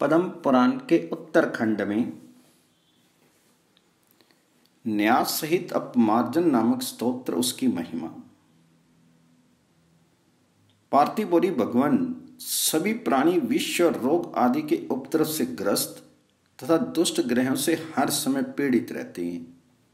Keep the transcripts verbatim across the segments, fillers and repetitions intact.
पद्म पुराण के उत्तरखंड में न्यास सहित अपमार्जन नामक स्तोत्र, उसकी महिमा। पार्थिव बोली भगवान सभी प्राणी विष और रोग आदि के उपद्रव से ग्रस्त तथा दुष्ट ग्रहों से हर समय पीड़ित रहते हैं।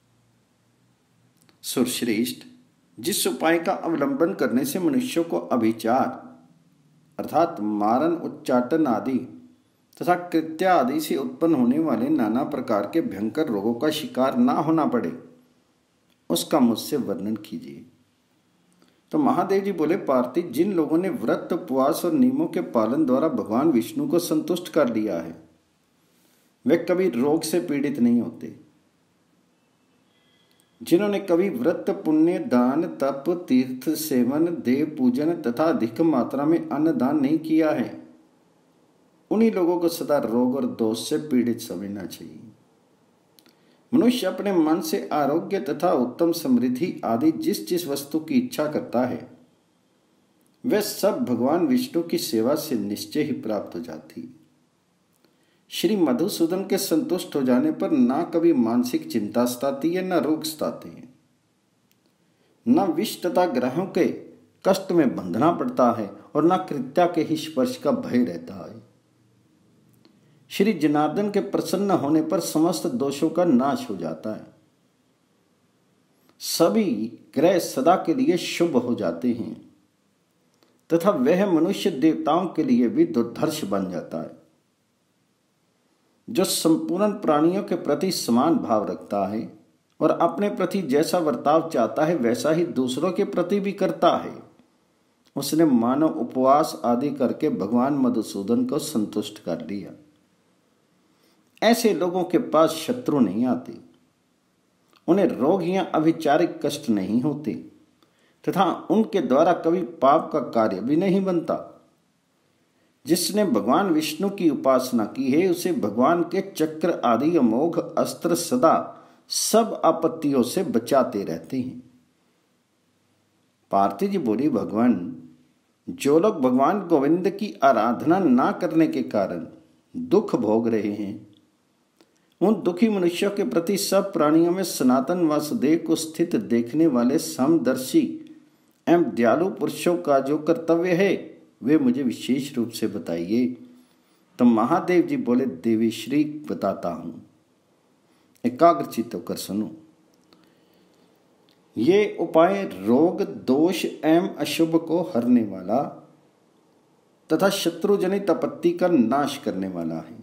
सुरश्रेष्ठ, जिस उपाय का अवलंबन करने से मनुष्यों को अभिचार अर्थात मारण, उच्चाटन आदि तथा कृत्या आदि से उत्पन्न होने वाले नाना प्रकार के भयंकर रोगों का शिकार ना होना पड़े, उसका मुझसे वर्णन कीजिए। तो महादेव जी बोले, पार्थिव, जिन लोगों ने व्रत, उपवास और नियमों के पालन द्वारा भगवान विष्णु को संतुष्ट कर लिया है, वे कभी रोग से पीड़ित नहीं होते। जिन्होंने कभी व्रत, पुण्य, दान, तप, तीर्थ सेवन, देव पूजन तथा अधिक मात्रा में अन्न दान नहीं किया है, उन्हीं लोगों को सदा रोग और दोष से पीड़ित समझना चाहिए। मनुष्य अपने मन से आरोग्य तथा उत्तम समृद्धि आदि जिस जिस वस्तु की इच्छा करता है, वह सब भगवान विष्णु की सेवा से निश्चय ही प्राप्त हो जाती है। श्री मधुसूदन के संतुष्ट हो जाने पर ना कभी मानसिक चिंता सताती है, न रोग सताते हैं, न विष तथा ग्रहों के कष्ट में बंधना पड़ता है और न कृत्या के ही स्पर्श का भय रहता है। श्री जनार्दन के प्रसन्न होने पर समस्त दोषों का नाश हो जाता है। सभी ग्रह सदा के लिए शुभ हो जाते हैं तथा वह मनुष्य देवताओं के लिए भी दुर्धर्ष बन जाता है। जो संपूर्ण प्राणियों के प्रति समान भाव रखता है और अपने प्रति जैसा वर्ताव चाहता है वैसा ही दूसरों के प्रति भी करता है, उसने मानव उपवास आदि करके भगवान मधुसूदन को संतुष्ट कर लिया। ऐसे लोगों के पास शत्रु नहीं आते, उन्हें रोग या अभिचारिक कष्ट नहीं होते तथा उनके द्वारा कभी पाप का कार्य भी नहीं बनता। जिसने भगवान विष्णु की उपासना की है, उसे भगवान के चक्र आदि अमोघ अस्त्र सदा सब आपत्तियों से बचाते रहते हैं। पार्थिव जी बोली, भगवान, जो लोग भगवान गोविंद की आराधना ना करने के कारण दुख भोग रहे हैं, उन दुखी मनुष्यों के प्रति सब प्राणियों में सनातन वासुदेव को स्थित देखने वाले समदर्शी एवं दयालु पुरुषों का जो कर्तव्य है, वे मुझे विशेष रूप से बताइए। तो महादेव जी बोले, देवी श्री बताता हूं, एकाग्रचित्त होकर सुनो। ये उपाय रोग, दोष एवं अशुभ को हरने वाला तथा शत्रु जनित आपत्ति का नाश करने वाला है।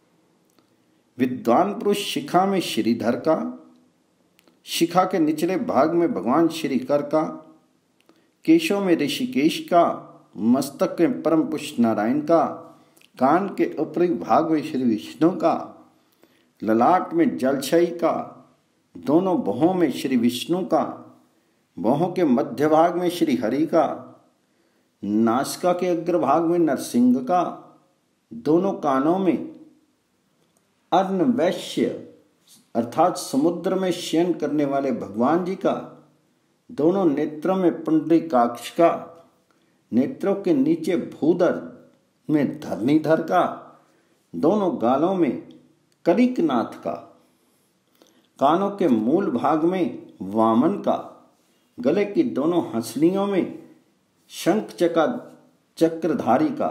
विद्वान पुरुष शिखा में श्रीधर का, शिखा के निचले भाग में भगवान श्रीकर का, केशों में ऋषिकेश का, मस्तक में परम पुरुष नारायण का, कान के ऊपरी भाग में श्री विष्णु का, ललाट में जलछई का, दोनों भौहों में श्री विष्णु का, भौहों के मध्य भाग में श्री हरि का, नासिका के अग्रभाग में नरसिंह का, दोनों कानों में अर्णवैश्य अर्थात समुद्र में शयन करने वाले भगवान जी का, दोनों नेत्रों में पुंडरीकाक्ष का, नेत्रों के नीचे भूधर में धरणीधर का, दोनों गालों में कलिकनाथ का, कानों के मूल भाग में वामन का, गले की दोनों हंसलियों में शंख चका चक्रधारी का,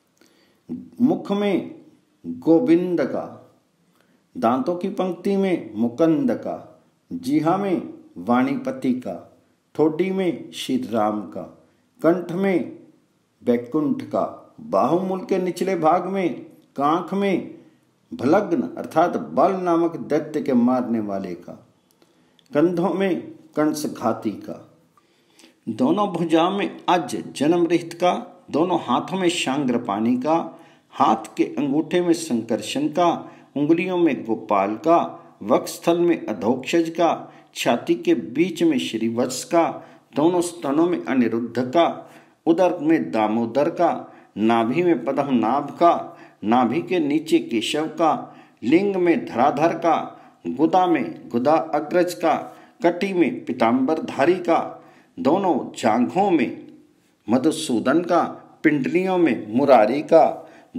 मुख में गोविंद का, दांतों की पंक्ति में मुकंद का, जीहा में वाणीपति का, ठोडी में श्री राम का, कंठ में बैकुंठ का, बाहुमूल के निचले भाग में कांख में भलग्न अर्थात बल नामक दैत्य के मारने वाले का, कंधों में कंस घाती का, दोनों भुजाओं में अज जन्म रहित का, दोनों हाथों में शांग्रपाणी का, हाथ के अंगूठे में संकर्षण का, उंगलियों में गोपाल का, वक्षस्थल में अधोक्षज का, छाती के बीच में श्रीवत्स का, दोनों स्तनों में अनिरुद्ध का, उदर में दामोदर का, नाभि में पद्मनाभ का, नाभि के नीचे केशव का, लिंग में धराधर का, गुदा में गुदा अग्रज का, कटी में पीताम्बरधारी का, दोनों जांघों में मधुसूदन का, पिंडलियों में मुरारी का,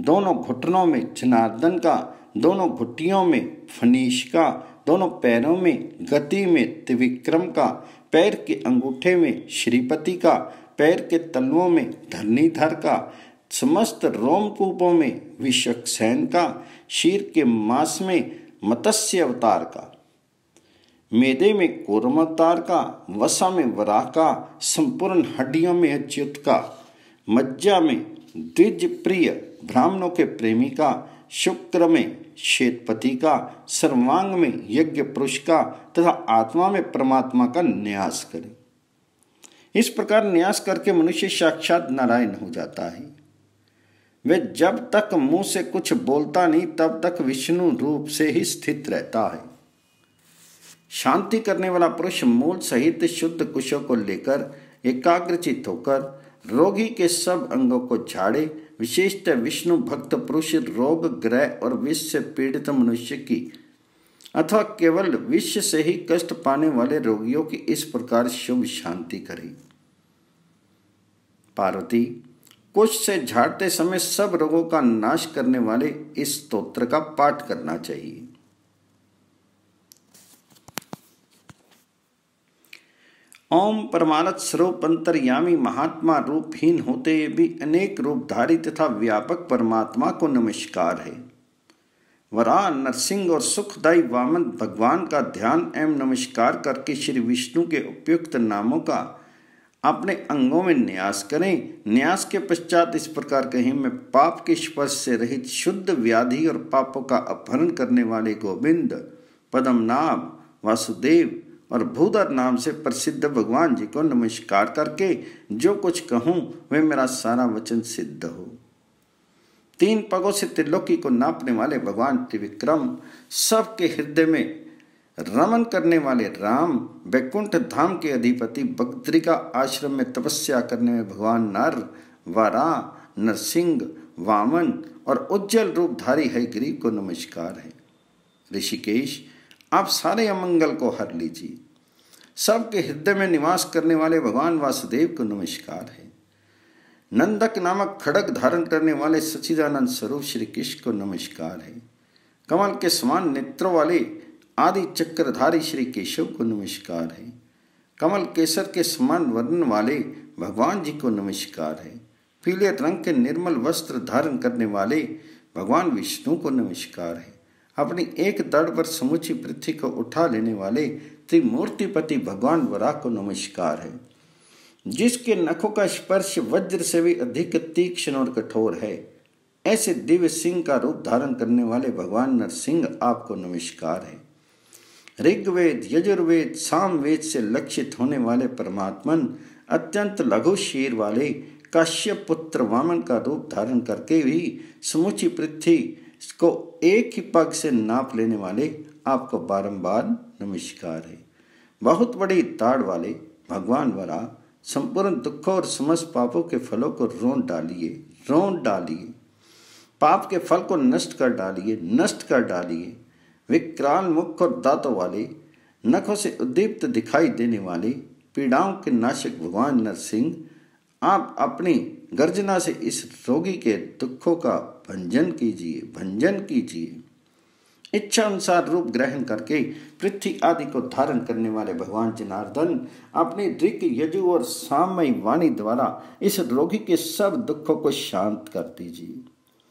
दोनों घुटनों में जनार्दन का, दोनों घुटियों में फनीश का, दोनों पैरों में गति में त्रिविक्रम का, पैर के अंगूठे में श्रीपति का, पैर के तलवों में धरणीधर का, समस्त रोमकूपों में विश्वक्सेन का, शीर के मांस में मत्स्य अवतार का, मेदे में कूर्म अवतार का, वसा में वराह का, संपूर्ण हड्डियों में अच्युत का, मज्जा में द्विज प्रिय ब्राह्मणों के प्रेमी का, शुक्र में श्वेतपति का, सर्वांग में यज्ञ पुरुष का तथा आत्मा में परमात्मा का न्यास करें। इस प्रकार न्यास करके मनुष्य साक्षात नारायण हो जाता है। वह जब तक मुंह से कुछ बोलता नहीं तब तक विष्णु रूप से ही स्थित रहता है। शांति करने वाला पुरुष मूल सहित शुद्ध कुशों को लेकर एकाग्रचित होकर रोगी के सब अंगों को झाड़े। विशेषतः विष्णु भक्त पुरुष रोग ग्रह और विष से पीड़ित मनुष्य की अथवा केवल विष से ही कष्ट पाने वाले रोगियों की इस प्रकार शुभ शांति करे। पार्वती, कुश से झाड़ते समय सब रोगों का नाश करने वाले इस स्तोत्र का पाठ करना चाहिए। ओम परमानंद स्वरूप अंतर्यामी महात्मा रूपहीन होते भी अनेक रूपधारी तथा व्यापक परमात्मा को नमस्कार है। वराह, नरसिंह और सुखदायी वामन भगवान का ध्यान एवं नमस्कार करके श्री विष्णु के उपयुक्त नामों का अपने अंगों में न्यास करें। न्यास के पश्चात इस प्रकार कहें, मैं पाप के स्पर्श से रहित शुद्ध व्याधि और पापों का अपहरण करने वाले गोविंद, पद्मनाभ, वासुदेव और भूधर नाम से प्रसिद्ध भगवान जी को नमस्कार करके जो कुछ कहूँ वह मेरा सारा वचन सिद्ध हो। तीन पगों से त्रिलोकी को नापने वाले भगवान त्रिविक्रम, सबके हृदय में रमन करने वाले राम, बैकुंठ धाम के अधिपति, बद्रिका आश्रम में तपस्या करने में भगवान नर, वराह, नरसिंह, वामन और उज्जवल रूपधारी हयग्रीव को नमस्कार है। ऋषिकेश, आप सारे अमंगल को हर लीजिए। सबके हृदय में निवास करने वाले भगवान वासुदेव को नमस्कार है। नंदक नामक खड़ग धारण करने वाले सच्चिदानंद स्वरूप श्री कृष्ण को नमस्कार है। कमल के समान नेत्रों वाले आदि चक्रधारी श्री केशव को नमस्कार है। कमल केसर के समान वर्ण वाले भगवान जी को नमस्कार है। पीले रंग के निर्मल वस्त्र धारण करने वाले भगवान विष्णु को नमस्कार है। अपनी एक दड़ पर समूची पृथ्वी को उठा लेने वाले त्रिमूर्तिपति भगवान वराह को नमस्कार है। जिसके नखों का स्पर्श वज्र से भी अधिक तीक्ष्ण और कठोर है, ऐसे दिव्य सिंह का रूप धारण करने वाले भगवान नरसिंह आपको नमस्कार है। ऋग्वेद, यजुर्वेद, सामवेद से लक्षित होने वाले परमात्मन, अत्यंत लघु शीर वाले काश्यप पुत्र वामन का रूप धारण करके भी समूची पृथ्वी को एक ही पग से नाप लेने वाले आपको बारंबार नमस्कार है। बहुत बड़ी दाढ़ वाले भगवान वराह, संपूर्ण दुखों और समस्त पापों के फलों को रोन डालिए, रोन डालिए। पाप के फल को नष्ट कर डालिए, नष्ट कर डालिए। विकराल मुख और दांतों वाले, नखों से उद्दीप्त दिखाई देने वाले पीड़ाओं के नाशक भगवान नरसिंह, आप अपनी गर्जना से इस रोगी के दुखों का भंजन कीजिए, भंजन कीजिए। इच्छा अनुसार रूप ग्रहण करके पृथ्वी आदि को धारण करने वाले भगवान जनार्दन, अपनी दृक, यजु और सामयी वाणी द्वारा इस रोगी के सब दुखों को शांत कर दीजिए।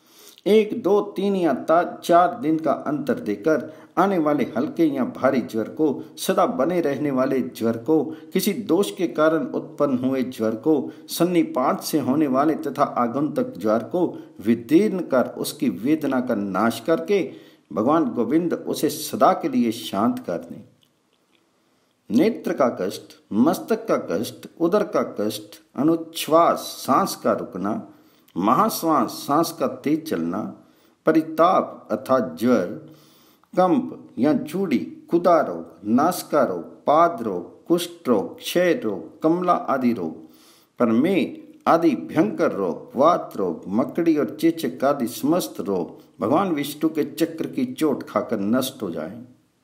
एक, दो, तीन या चार दिन का अंतर देकर आने वाले हल्के या भारी ज्वर को, सदा बने रहने वाले ज्वर को, किसी दोष के कारण उत्पन्न हुए ज्वर को, सन्निपात से होने वाले तथा आगंतुक ज्वर को विदीर्ण कर उसकी वेदना का नाश करके भगवान गोविंद उसे सदा के लिए शांत कर दें। नेत्र का कष्ट, मस्तक का कष्ट, उदर का कष्ट, अनुच्छ्वास सांस का रुकना, महाश्वास सांस का तेज चलना, परिताप अर्थात ज्वर, कंप या जूड़ी, कुदा रोग, नासिका रोग, पाद रोग, कुष्ठ रोग, क्षय रोग, कमला आदि रोग, प्रमेह आदि भयंकर रोग, वात रोग, मकड़ी और चेचक आदि समस्त रोग भगवान विष्णु के चक्र की चोट खाकर नष्ट हो जाएं।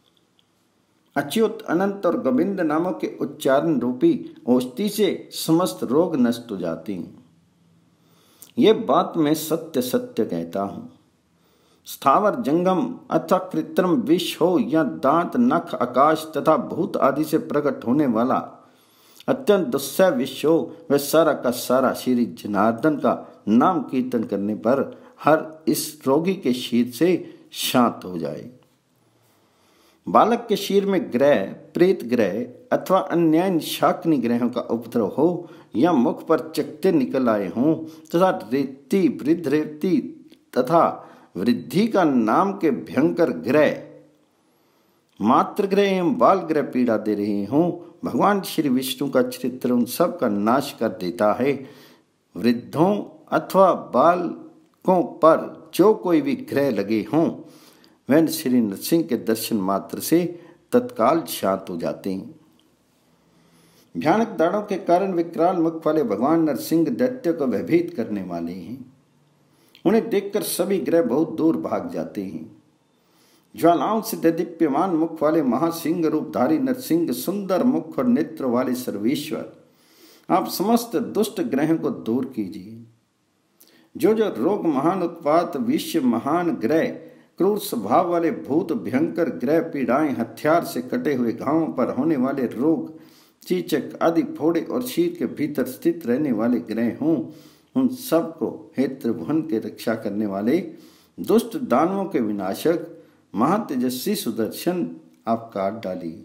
अच्युत, अनंत और गोविंद नामों के उच्चारण रूपी औषधि से समस्त रोग नष्ट हो जाती हैं। ये बात मैं सत्य सत्य कहता हूँ। स्थावर जंगम अथवा कृत्रिम विष हो या दांत नख आकाश तथा भूत आदि से प्रकट होने वाला अत्यंत दुस्सह विष हो, वह सारा का सारा श्री जनार्दन का नाम कीर्तन करने पर हर इस रोगी के शीर से शांत हो जाए। बालक के शीर में ग्रह, प्रेत ग्रह अथवा अन्य शाकिनी ग्रहों का उपद्रव हो या मुख पर चकते निकल आए हों तथा रेती, वृद्ध रेती तथा वृद्धि का नाम के भयंकर ग्रह, मात्र ग्रह एवं बाल ग्रह पीड़ा दे रहे हों, भगवान श्री विष्णु का चरित्र उन सब का नाश कर देता है। वृद्धों अथवा बालकों पर जो कोई भी ग्रह लगे हों, वह श्री नरसिंह के दर्शन मात्र से तत्काल शांत हो जाते हैं। भयानक दाढ़ों के कारण विकराल मुख वाले भगवान नरसिंह दैत्य को भयभीत करने वाले हैं। उन्हें देखकर सभी ग्रह बहुत दूर भाग जाते हैं। ज्वालाओं से दीप्यमान मुख वाले महासिंह रूपधारी नरसिंह, सुंदर मुख और नेत्र वाले सर्वेश्वर, आप समस्त दुष्ट ग्रहों को दूर कीजिए। जो जो रोग, महान उत्पात, विश्व, महान ग्रह, क्रूर स्वभाव वाले भूत, भयंकर ग्रह, पीड़ाएं, हथियार से कटे हुए घावों पर होने वाले रोग, चीचक आदि फोड़े और शीर के भीतर स्थित रहने वाले ग्रह हों, उन सब को हे त्रिभुवन के रक्षा करने वाले दुष्ट दानवों के विनाशक महातेजस्वी सुदर्शन आप काट डालिए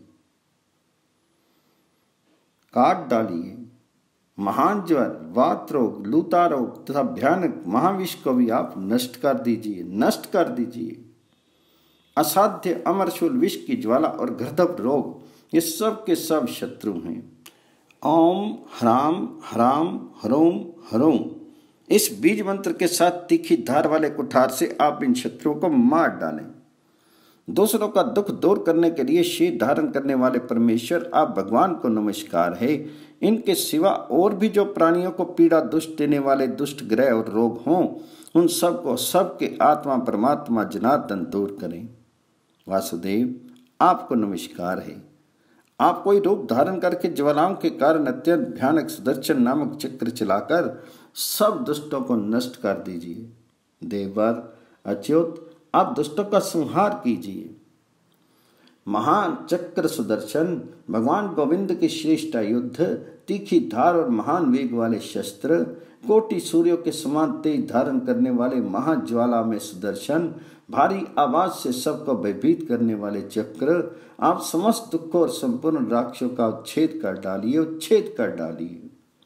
काट डालिए महान ज्वर, वात रोग, लूता रोग तथा भयानक महाविष को भी आप नष्ट कर दीजिए नष्ट कर दीजिए। असाध्य अमरशूल विष की ज्वाला और घृतव रोग, ये सब के सब शत्रु हैं। ओम ह्राम ह्राम ह्रोम ह्रोम, इस बीज मंत्र के साथ तीखी धार वाले कुठार से आप इन शत्रुओं को मार डालें। दूसरों का दुख दूर करने के लिए शीर धारण करने वाले परमेश्वर आप भगवान को नमस्कार है। इनके सिवा और भी जो प्राणियों को पीड़ा दुष्ट देने वाले दुष्ट ग्रह और रोग हों, उन सब को सबके आत्मा परमात्मा जनार्दन दूर करें। वासुदेव आपको नमस्कार है। आप कोई रूप धारण करके ज्वालाओं के कारण अत्यंत भयानक सुदर्शन नामक चक्र चलाकर सब दुष्टों को नष्ट कर दीजिए। देवर अच्युत आप दुष्टों का संहार कीजिए। महान चक्र सुदर्शन, भगवान गोविंद के श्रेष्ठ युद्ध, तीखी धार और महान वेग वाले शस्त्र, कोटि सूर्यों के समान तेज धारण करने वाले महाज्वाला में सुदर्शन, भारी आवाज से सबको भयभीत करने वाले चक्र, आप समस्त दुखों और संपूर्ण राक्षसों का उच्छेद कर डालिए उच्छेद कर डालिए।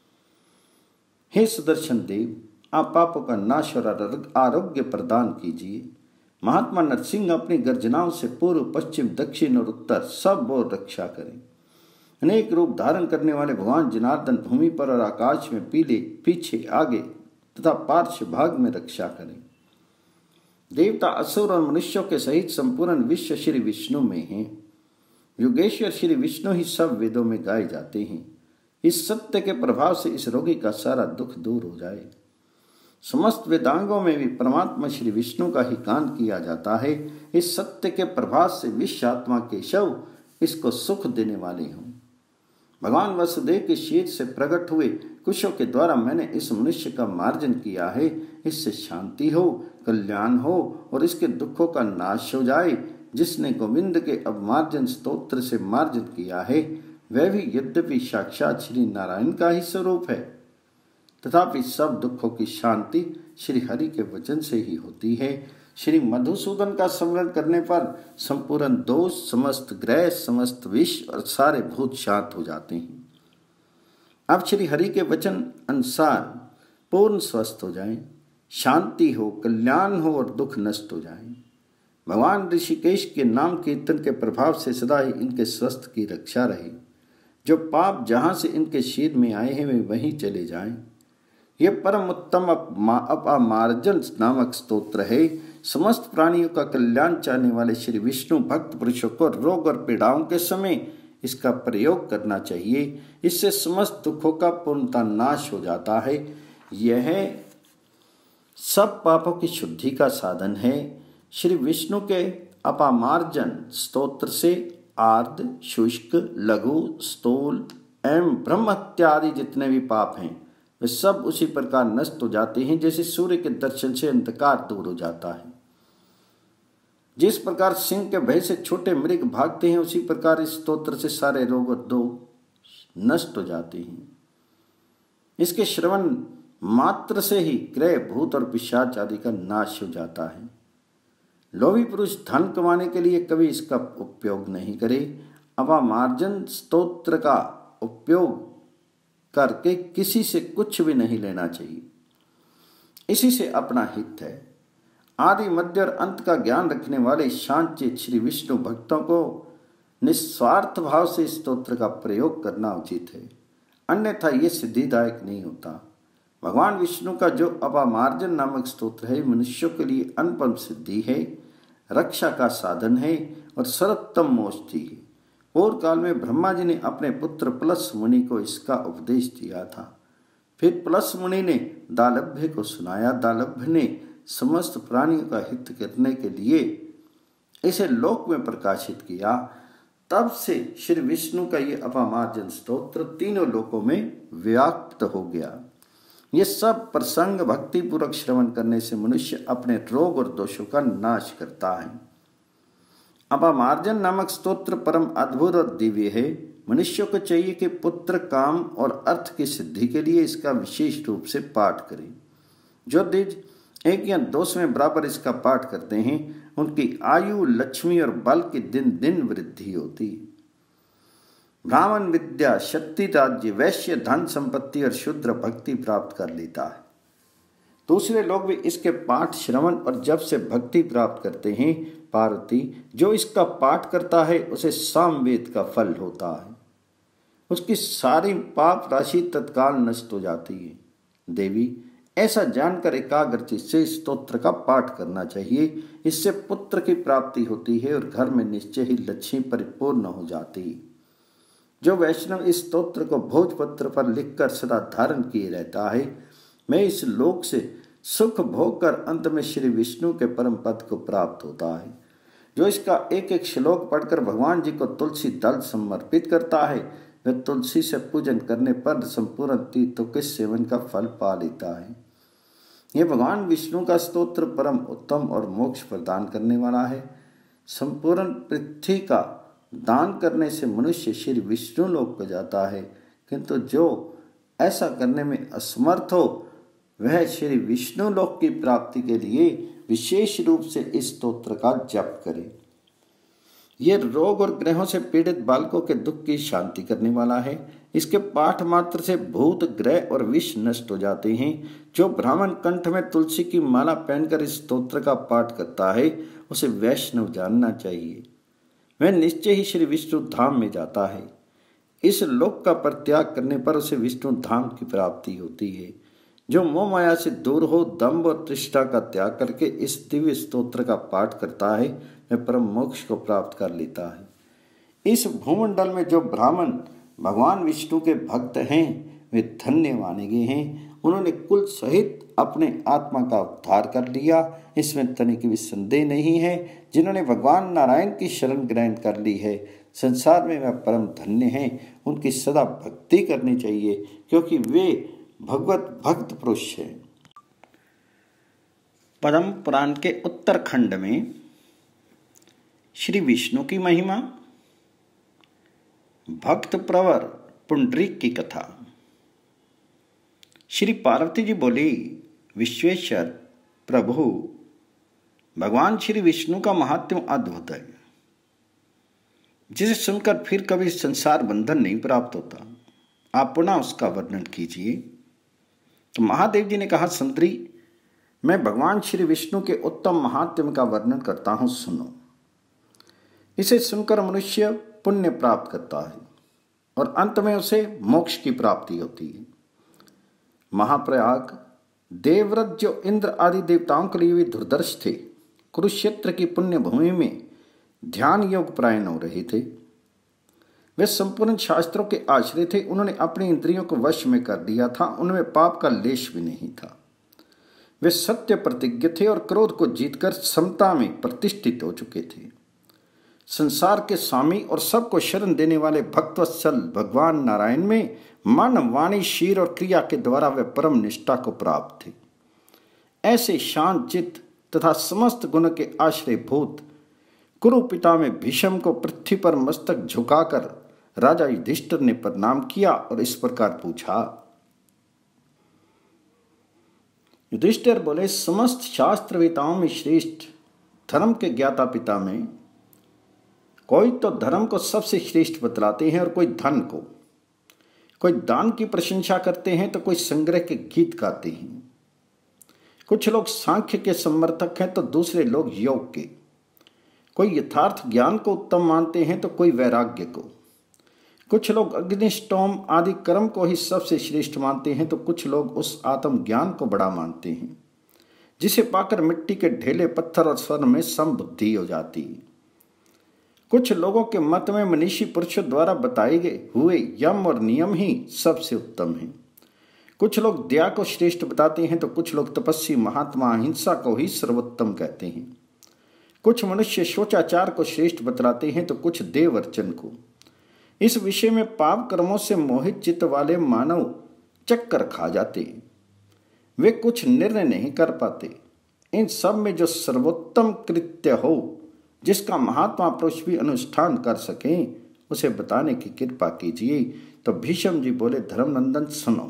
हे सुदर्शन देव, आप पापों का नाश और आरोग्य प्रदान कीजिए। महात्मा नरसिंह अपनी गर्जनाओं से पूर्व, पश्चिम, दक्षिण और उत्तर सब ओर रक्षा करें। अनेक रूप धारण करने वाले भगवान जनार्दन भूमि पर और आकाश में पीले, पीछे, आगे तथा पार्श्व भाग में रक्षा करें। देवता, असुर और मनुष्यों के सहित संपूर्ण विश्व श्री विष्णु में है। युगेश्वर श्री विष्णु ही सब वेदों में गाए जाते हैं। इस सत्य के प्रभाव से इस रोगी का सारा दुख दूर हो जाए। समस्त वेदांगों में भी परमात्मा श्री विष्णु का ही गान किया जाता है। इस सत्य के प्रभाव से विश्व आत्मा केशव इसको सुख देने वाले हों। भगवान वसुदेव के शीर से प्रकट हुए कुशों के द्वारा मैंने इस मनुष्य का मार्जन किया है। इससे शांति हो, कल्याण हो और इसके दुखों का नाश हो जाए। जिसने गोविंद के अवमार्जन स्तोत्र से मार्जन किया है, वह भी यद्यपि साक्षात श्री नारायण का ही स्वरूप है, तथापि सब दुखों की शांति श्री हरि के वचन से ही होती है। श्री मधुसूदन का स्मरण करने पर संपूर्ण दोष, समस्त ग्रह, समस्त विष और सारे भूत शांत हो जाते हैं। अब श्री हरि के वचन अनुसार पूर्ण स्वस्थ हो जाएं, शांति हो, कल्याण हो और दुख नष्ट हो जाएं। भगवान ऋषिकेश के नाम कीर्तन के प्रभाव से सदा ही इनके स्वस्थ की रक्षा रहे। जो पाप जहां से इनके शीर में आए हैं वे वहीं चले जाएं। यह परम उत्तम अपमार्जन नामक स्तोत्र है। समस्त प्राणियों का कल्याण चाहने वाले श्री विष्णु भक्त पुरुषों को रोग और पीड़ाओं के समय इसका प्रयोग करना चाहिए। इससे समस्त दुखों का पूर्णतः नाश हो जाता है। यह सब पापों की शुद्धि का साधन है। श्री विष्णु के अपमार्जन स्तोत्र से आर्द्र, शुष्क, लघु, स्थूल एवं ब्रह्म इत्यादि जितने भी पाप हैं वे सब उसी प्रकार नष्ट हो जाते हैं जैसे सूर्य के दर्शन से अंधकार दूर हो जाता है। जिस प्रकार सिंह के भय से छोटे मृग भागते हैं, उसी प्रकार इस स्तोत्र से सारे रोग और दोष नष्ट हो जाते हैं। इसके श्रवण मात्र से ही क्रय भूत और पिशाच आदि का नाश हो जाता है। लोभी पुरुष धन कमाने के लिए कभी इसका उपयोग नहीं करे। अपामार्जन स्तोत्र का उपयोग करके किसी से कुछ भी नहीं लेना चाहिए, इसी से अपना हित है। आदि मध्य और अंत का ज्ञान रखने वाले शांत श्री विष्णु भक्तों को निस्वार्थ भाव से स्तोत्र का प्रयोग करना उचित है, अन्यथा ये सिद्धिदायक नहीं होता। भगवान विष्णु का जो अपामार्जन नामक स्तोत्र है, मनुष्यों के लिए अनुपम सिद्धि है, रक्षा का साधन है और सर्वोत्तम मोक्ष है। पूर्व काल में ब्रह्मा जी ने अपने पुत्र प्लस मुनि को इसका उपदेश दिया था। फिर प्लस मुनि ने दालभ्य को सुनाया। दालभ्य ने समस्त प्राणियों का हित करने के लिए इसे लोक में प्रकाशित किया। तब से श्री विष्णु का ये अपामार्जन स्तोत्र तीनों लोकों में व्याप्त हो गया। ये सब प्रसंग भक्ति पूर्वक श्रवण करने से मनुष्य अपने रोग और दोषों का नाश करता है। अपामार्जन नामक स्तोत्र परम अद्भुत और दिव्य है। मनुष्यों को चाहिए कि पुत्र, काम और अर्थ की सिद्धि के लिए इसका विशेष रूप से पाठ करें। जो द्विज एक या दो में बराबर इसका पाठ करते हैं, उनकी आयु, लक्ष्मी और बल की दिन दिन वृद्धि होती है। ब्राह्मण विद्या, शक्ति, राज्य, वैश्य धन संपत्ति और शूद्र भक्ति प्राप्त कर लेता है। दूसरे लोग भी इसके पाठ, श्रवण और जप से भक्ति प्राप्त करते हैं। पार्वती, जो इसका पाठ करता है उसे सामवेद का फल होता है, उसकी सारी पाप राशि तत्काल नष्ट हो जाती है। देवी, ऐसा जानकर एकाग्रचित से स्तोत्र का पाठ करना चाहिए। इससे पुत्र की प्राप्ति होती है और घर में निश्चय ही लक्ष्मी परिपूर्ण हो जाती है। जो वैष्णव इस स्तोत्र को भोजपत्र पर लिखकर सदा धारण किए रहता है, मैं इस लोक से सुख भोग कर अंत में श्री विष्णु के परम पद को प्राप्त होता है। जो इसका एक एक श्लोक पढ़कर भगवान जी को तुलसी दल समर्पित करता है, वह तुलसी से पूजन करने पर संपूर्ण तीर्थों के सेवन का फल पा लेता है। यह भगवान विष्णु का स्तोत्र परम उत्तम और मोक्ष प्रदान करने वाला है। संपूर्ण पृथ्वी का दान करने से मनुष्य श्री विष्णु लोक को जाता है, किंतु जो ऐसा करने में असमर्थ हो, वह श्री विष्णु लोक की प्राप्ति के लिए विशेष रूप से इस स्तोत्र का जप करे। यह रोग और ग्रहों से पीड़ित बालकों के दुख की शांति करने वाला है। इसके पाठ मात्र से भूत, ग्रह और विष नष्ट हो जाते हैं। जो ब्राह्मण कंठ में तुलसी की माला पहनकर इस स्तोत्र का पाठ करता है, उसे वैष्णव जानना चाहिए। वह निश्चय ही श्री विष्णु धाम में जाता है। इस लोक का परित्याग करने पर उसे विष्णु धाम की प्राप्ति होती है। जो मोह माया से दूर हो, दंभ और तृष्णा का त्याग करके इस दिव्य स्तोत्र का पाठ करता है, वह परम मोक्ष को प्राप्त कर लेता है। इस भूमंडल में जो ब्राह्मण भगवान विष्णु के भक्त हैं, वे धन्य माने गए हैं। उन्होंने कुल सहित अपने आत्मा का उद्धार कर लिया, इसमें तनिक भी संदेह नहीं है। जिन्होंने भगवान नारायण की शरण ग्रहण कर ली है, संसार में वह परम धन्य हैं। उनकी सदा भक्ति करनी चाहिए, क्योंकि वे भगवत भक्त पुरुष हैं। पद्म पुराण के उत्तरखंड में श्री विष्णु की महिमा, भक्त प्रवर पुंडरीक की कथा। श्री पार्वती जी बोली, विश्वेश्वर प्रभु भगवान श्री विष्णु का महात्म्य अद्भुत है, जिसे सुनकर फिर कभी संसार बंधन नहीं प्राप्त होता। आप पुनः उसका वर्णन कीजिए। तो महादेव जी ने कहा, सुंदरी, मैं भगवान श्री विष्णु के उत्तम महात्म्य का वर्णन करता हूं, सुनो। इसे सुनकर मनुष्य पुण्य प्राप्त करता है और अंत में उसे मोक्ष की प्राप्ति होती है। महाप्रयाग देवव्रत, जो इंद्र आदि देवताओं के लिए भी दुर्दर्श थे, कुरुक्षेत्र की पुण्य भूमि में ध्यान योग प्रायण हो रहे थे। वे संपूर्ण शास्त्रों के आश्रय थे। उन्होंने अपनी इंद्रियों को वश में कर दिया था। उनमें पाप का लेश भी नहीं था। वे सत्य प्रतिज्ञ थे और क्रोध को जीतकर समता में प्रतिष्ठित हो चुके थे। संसार के स्वामी और सबको शरण देने वाले भक्तवत्सल भगवान नारायण में मन, वाणी, शीर और क्रिया के द्वारा वे परम निष्ठा को प्राप्त थे। ऐसे शांत चित्त तथा समस्त गुण के आश्रय भूत कुरु पिता में भीष्म को पृथ्वी पर मस्तक झुकाकर राजा युधिष्ठिर ने प्रणाम किया और इस प्रकार पूछा। युधिष्ठिर बोले, समस्त शास्त्रवेताओं में श्रेष्ठ धर्म के ज्ञाता पिता में कोई तो धर्म को सबसे श्रेष्ठ बतलाते हैं और कोई धन को, कोई दान की प्रशंसा करते हैं तो कोई संग्रह के गीत गाते हैं। कुछ लोग सांख्य के समर्थक हैं तो दूसरे लोग योग के, कोई यथार्थ ज्ञान को उत्तम मानते हैं तो कोई वैराग्य को, कुछ लोग अग्निष्टोम आदि कर्म को ही सबसे श्रेष्ठ मानते हैं तो कुछ लोग उस आत्म ज्ञान को बड़ा मानते हैं जिसे पाकर मिट्टी के ढेले पत्थर और स्वर्ण में समबुद्धि हो जाती है। कुछ लोगों के मत में मनीषी पुरुषों द्वारा बताए गए हुए यम और नियम ही सबसे उत्तम हैं। कुछ लोग दया को श्रेष्ठ बताते हैं तो कुछ लोग तपस्वी महात्मा अहिंसा को ही सर्वोत्तम कहते हैं। कुछ मनुष्य शोचाचार को श्रेष्ठ बतलाते हैं तो कुछ देव अर्चन को। इस विषय में पाप कर्मों से मोहित चित्त वाले मानव चक्कर खा जाते हैं, वे कुछ निर्णय नहीं कर पाते। इन सब में जो सर्वोत्तम कृत्य हो, जिसका महात्मा पुरुष भी अनुष्ठान कर सकें, उसे बताने की कृपा कीजिए। तो भीष्म जी बोले, धर्मनंदन सुनो,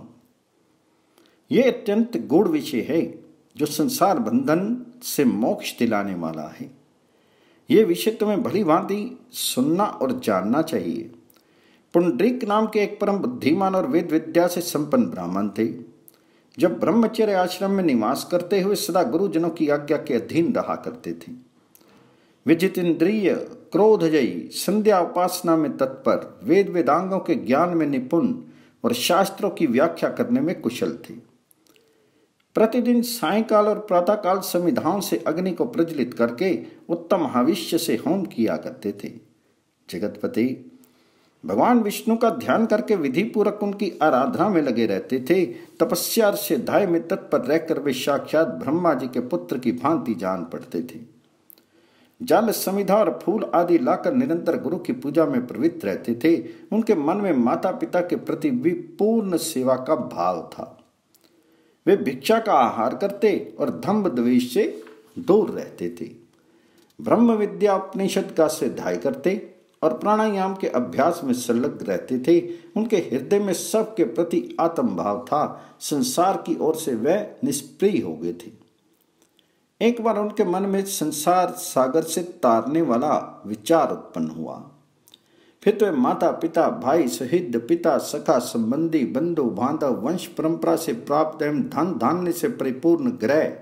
ये अत्यंत गूढ़ विषय है जो संसार बंधन से मोक्ष दिलाने वाला है। ये विषय तुम्हें भली भांति सुनना और जानना चाहिए। पुंडरीक नाम के एक परम बुद्धिमान और वेद विद्या से संपन्न ब्राह्मण थे। जब ब्रह्मचर्य आश्रम में निवास करते हुए सदा गुरुजनों की आज्ञा के अधीन रहा करते थे। वे जितेंद्रिय, क्रोधजयी, संध्या उपासना में तत्पर, वेद वेदांगों के ज्ञान में निपुण और शास्त्रों की व्याख्या करने में कुशल थे। प्रतिदिन सायंकाल और प्रातःकाल समिधाओं से अग्नि को प्रज्वलित करके उत्तम हविष्य से होम किया करते थे। जगतपति भगवान विष्णु का ध्यान करके विधि पूर्वक उनकी आराधना में लगे रहते थे। तपस्या और सिद्धाई में तत्पर रहकर वे साक्षात ब्रह्मा जी के पुत्र की भांति जान पड़ते थे। जल, समिधा और फूल आदि लाकर निरंतर गुरु की पूजा में प्रवृत्त रहते थे। उनके मन में माता पिता के प्रति भी पूर्ण सेवा का भाव था। वे भिक्षा का आहार करते और धम्म द्वेष से दूर रहते थे। ब्रह्म विद्या उपनिषद का स्वाध्याय करते और प्राणायाम के अभ्यास में संलग्न रहते थे। उनके हृदय में सबके प्रति आत्म भाव था। संसार की ओर से वह निष्प्रिय हो गए थे। एक बार उनके मन में संसार सागर से तारने वाला विचार उत्पन्न हुआ। फिर तो माता पिता, भाई, सहित पिता, सखा, संबंधी, बंधु बांधव, वंश परंपरा से प्राप्त एवं धन धान्य से परिपूर्ण ग्रह,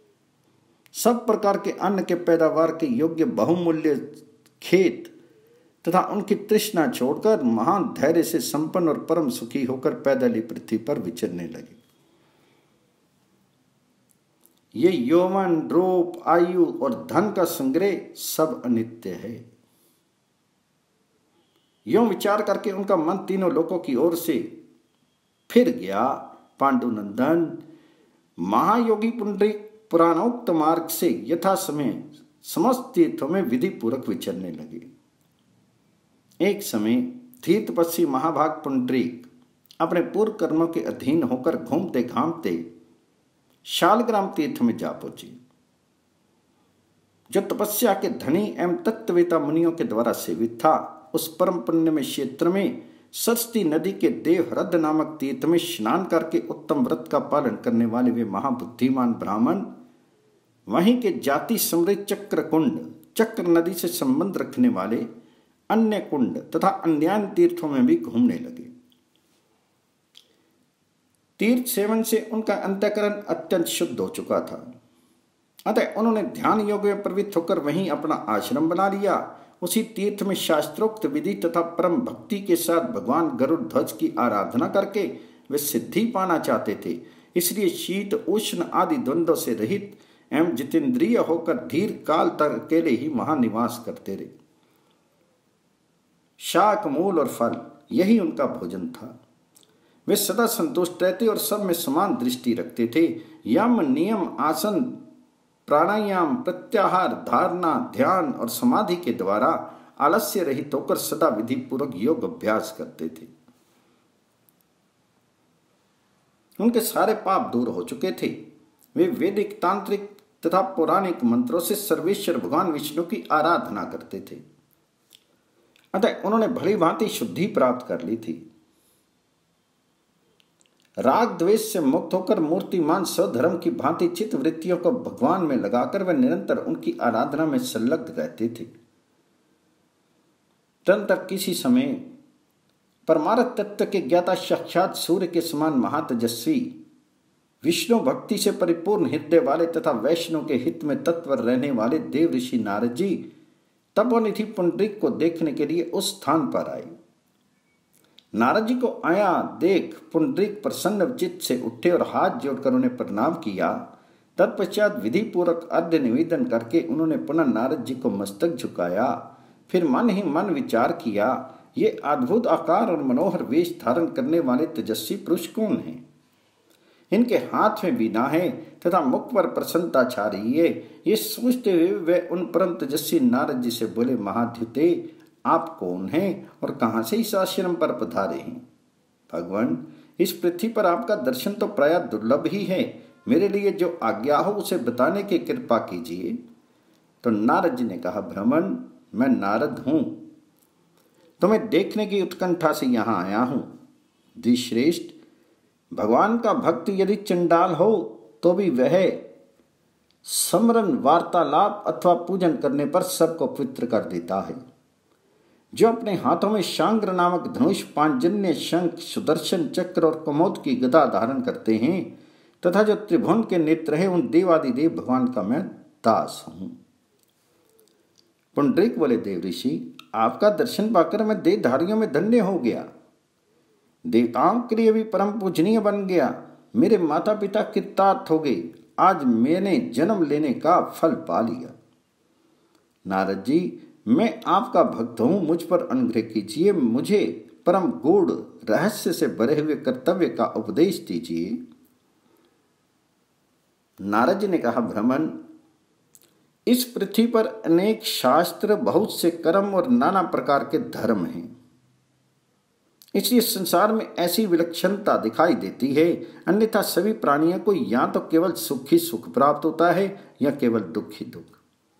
सब प्रकार के अन्न के पैदावार के योग्य बहुमूल्य खेत तथा उनकी तृष्णा छोड़कर महान धैर्य से संपन्न और परम सुखी होकर पैदल ही पृथ्वी पर विचरने लगे। ये यौवन, रूप, आयु और धन का संग्रह सब अनित्य है। यों विचार करके उनका मन तीनों लोकों की ओर से फिर गया। पांडुनंदन, महायोगी पुंडरीक पुराणोक्त मार्ग से यथा समय समस्त तीर्थों में विधि पूर्वक विचरने लगे। एक समय धीर तपस्वी महाभाग पुंडरीक अपने पूर्व कर्मों के अधीन होकर घूमते घामते शालग्राम तीर्थ में जा पहुंचे, जो तपस्या के धनी एवं तत्ववेता मुनियों के द्वारा सेवित था। उस परम पुण्य में क्षेत्र में सरस्वती नदी के देवह्रद नामक तीर्थ में स्नान करके उत्तम व्रत का पालन करने वाले वे महाबुद्धिमान ब्राह्मण वहीं के जाति समृद्ध चक्र कुंड, चक्र नदी से संबंध रखने वाले अन्य कुंड तथा अन्य तीर्थों में भी घूमने लगे। तीर्थ सेवन से उनका अंतःकरण अत्यंत शुद्ध हो चुका था। अतः उन्होंने ध्यान योग में प्रवृत्त होकर वहीं अपना आश्रम बना लिया। उसी तीर्थ में शास्त्रोक्त विधि तथा परम भक्ति के साथ भगवान गरुड़ ध्वज की आराधना करके वे सिद्धि पाना चाहते थे। इसलिए शीत, उष्ण आदि द्वंद्वों से रहित एवं जितेंद्रिय होकर दीर्घ काल तक अकेले ही वहां निवास करते रहे। शाक, मूल और फल यही उनका भोजन था। वे सदा संतुष्ट रहते और सब में समान दृष्टि रखते थे। यम, नियम, आसन, प्राणायाम, प्रत्याहार, धारणा, ध्यान और समाधि के द्वारा आलस्य रहित होकर सदा विधि पूर्वक योग अभ्यास करते थे। उनके सारे पाप दूर हो चुके थे। वे वैदिक, तांत्रिक तथा पौराणिक मंत्रों से सर्वेश्वर भगवान विष्णु की आराधना करते थे। अतः उन्होंने भली भांति शुद्धि प्राप्त कर ली थी। राग द्वेष से मुक्त होकर मूर्तिमान स्वधर्म की भांति चित्त वृत्तियों को भगवान में लगाकर वे निरंतर उनकी आराधना में संलग्न रहते थे। तदनंतर किसी समय परमार्थ तत्व के ज्ञाता साक्षात सूर्य के समान महातेजस्वी, विष्णु भक्ति से परिपूर्ण हृदय वाले तथा वैष्णव के हित में तत्पर रहने वाले देव ऋषि नारद जी तपोनिधि पुंडरीक को देखने के लिए उस स्थान पर आए। नारद जी को आया देख पुंडरीक प्रसन्न चित्त से उठे और हाथ जोड़कर उन्हें प्रणाम किया। तत्पश्चात विधि पूर्वक अर्घ्य निवेदन करके उन्होंने पुनः नारद जी को मस्तक झुकाया। फिर मन ही मन विचार किया, ये अद्भुत आकार और मनोहर वेश धारण करने वाले तेजस्वी पुरुष कौन हैं? इनके हाथ में वीणा है तथा मुख पर प्रसन्नता छा रही है। ये सोचते हुए वे उन परम तेजस्वी नारद जी से बोले, महाद्युते, आप कौन हैं और कहां से इस आश्रम पर पधारे हैं? भगवान, इस पृथ्वी पर आपका दर्शन तो प्राय दुर्लभ ही है। मेरे लिए जो आज्ञा हो उसे बताने की कृपा कीजिए। तो नारद जी ने कहा, ब्राह्मण, मैं नारद हूं, तुम्हें देखने की उत्कंठा से यहां आया हूं। द्विश्रेष्ठ, भगवान का भक्त यदि चंडाल हो तो भी वह स्मरण, वार्तालाप अथवा पूजन करने पर सबको पवित्र कर देता है। जो अपने हाथों में शांग्र नामक धनुष, पांजन्य, शंख, सुदर्शन चक्र और कमोद की गदा धारण करते हैं तथा जो त्रिभुवन के नेत्र है, उन देवादिदेव भगवान का मैं दास हूं। पुंडरीक बोले, देव ऋषि, आपका दर्शन पाकर मैं देहधारियों में धन्य हो गया, देवताओं के लिए भी परम पूजनीय बन गया। मेरे माता पिता कृतार्थ हो गए। आज मैंने जन्म लेने का फल पा लिया। नारद जी, मैं आपका भक्त हूं, मुझ पर अनुग्रह कीजिए। मुझे परम गूढ़ रहस्य से भरे हुए कर्तव्य का उपदेश दीजिए। नारद जी ने कहा, ब्राह्मण, इस पृथ्वी पर अनेक शास्त्र, बहुत से कर्म और नाना प्रकार के धर्म हैं। इसलिए संसार में ऐसी विलक्षणता दिखाई देती है। अन्यथा सभी प्राणियों को या तो केवल सुख ही सुख प्राप्त होता है या केवल दुख ही दुख।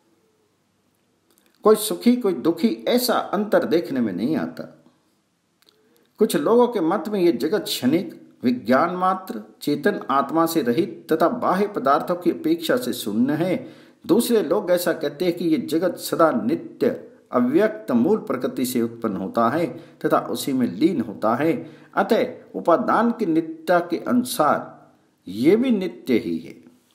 कोई सुखी कोई दुखी, ऐसा अंतर देखने में नहीं आता। कुछ लोगों के मत में यह जगत क्षणिक, विज्ञान मात्र, चेतन आत्मा से रहित तथा बाह्य पदार्थों की अपेक्षा से शून्य है। दूसरे लोग ऐसा कहते हैं कि यह जगत सदा नित्य, अव्यक्त मूल प्रकृति से उत्पन्न होता है तथा उसी में लीन होता है। अतः उपादान की नित्यता के अनुसार ये भी नित्य ही है।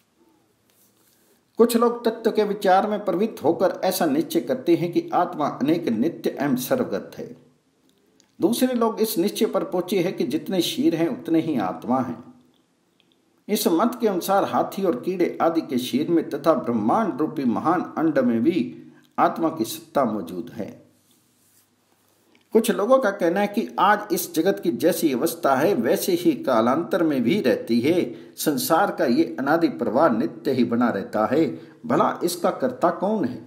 कुछ लोग तत्व के विचार में प्रवृत्त होकर ऐसा निश्चय करते हैं कि आत्मा अनेक नित्य एवं सर्वगत है। दूसरे लोग इस निश्चय पर पहुंचे हैं कि जितने शीर हैं उतने ही आत्मा हैं। इस मत के अनुसार हाथी और कीड़े आदि के शीर में तथा ब्रह्मांड रूपी महान अंड में भी आत्मा की सत्ता मौजूद है। कुछ लोगों का कहना है कि आज इस जगत की जैसी अवस्था है वैसे ही कालांतर में भी रहती है। संसार का ये अनादि प्रवाह नित्य ही बना रहता है। भला इसका कर्ता कौन है?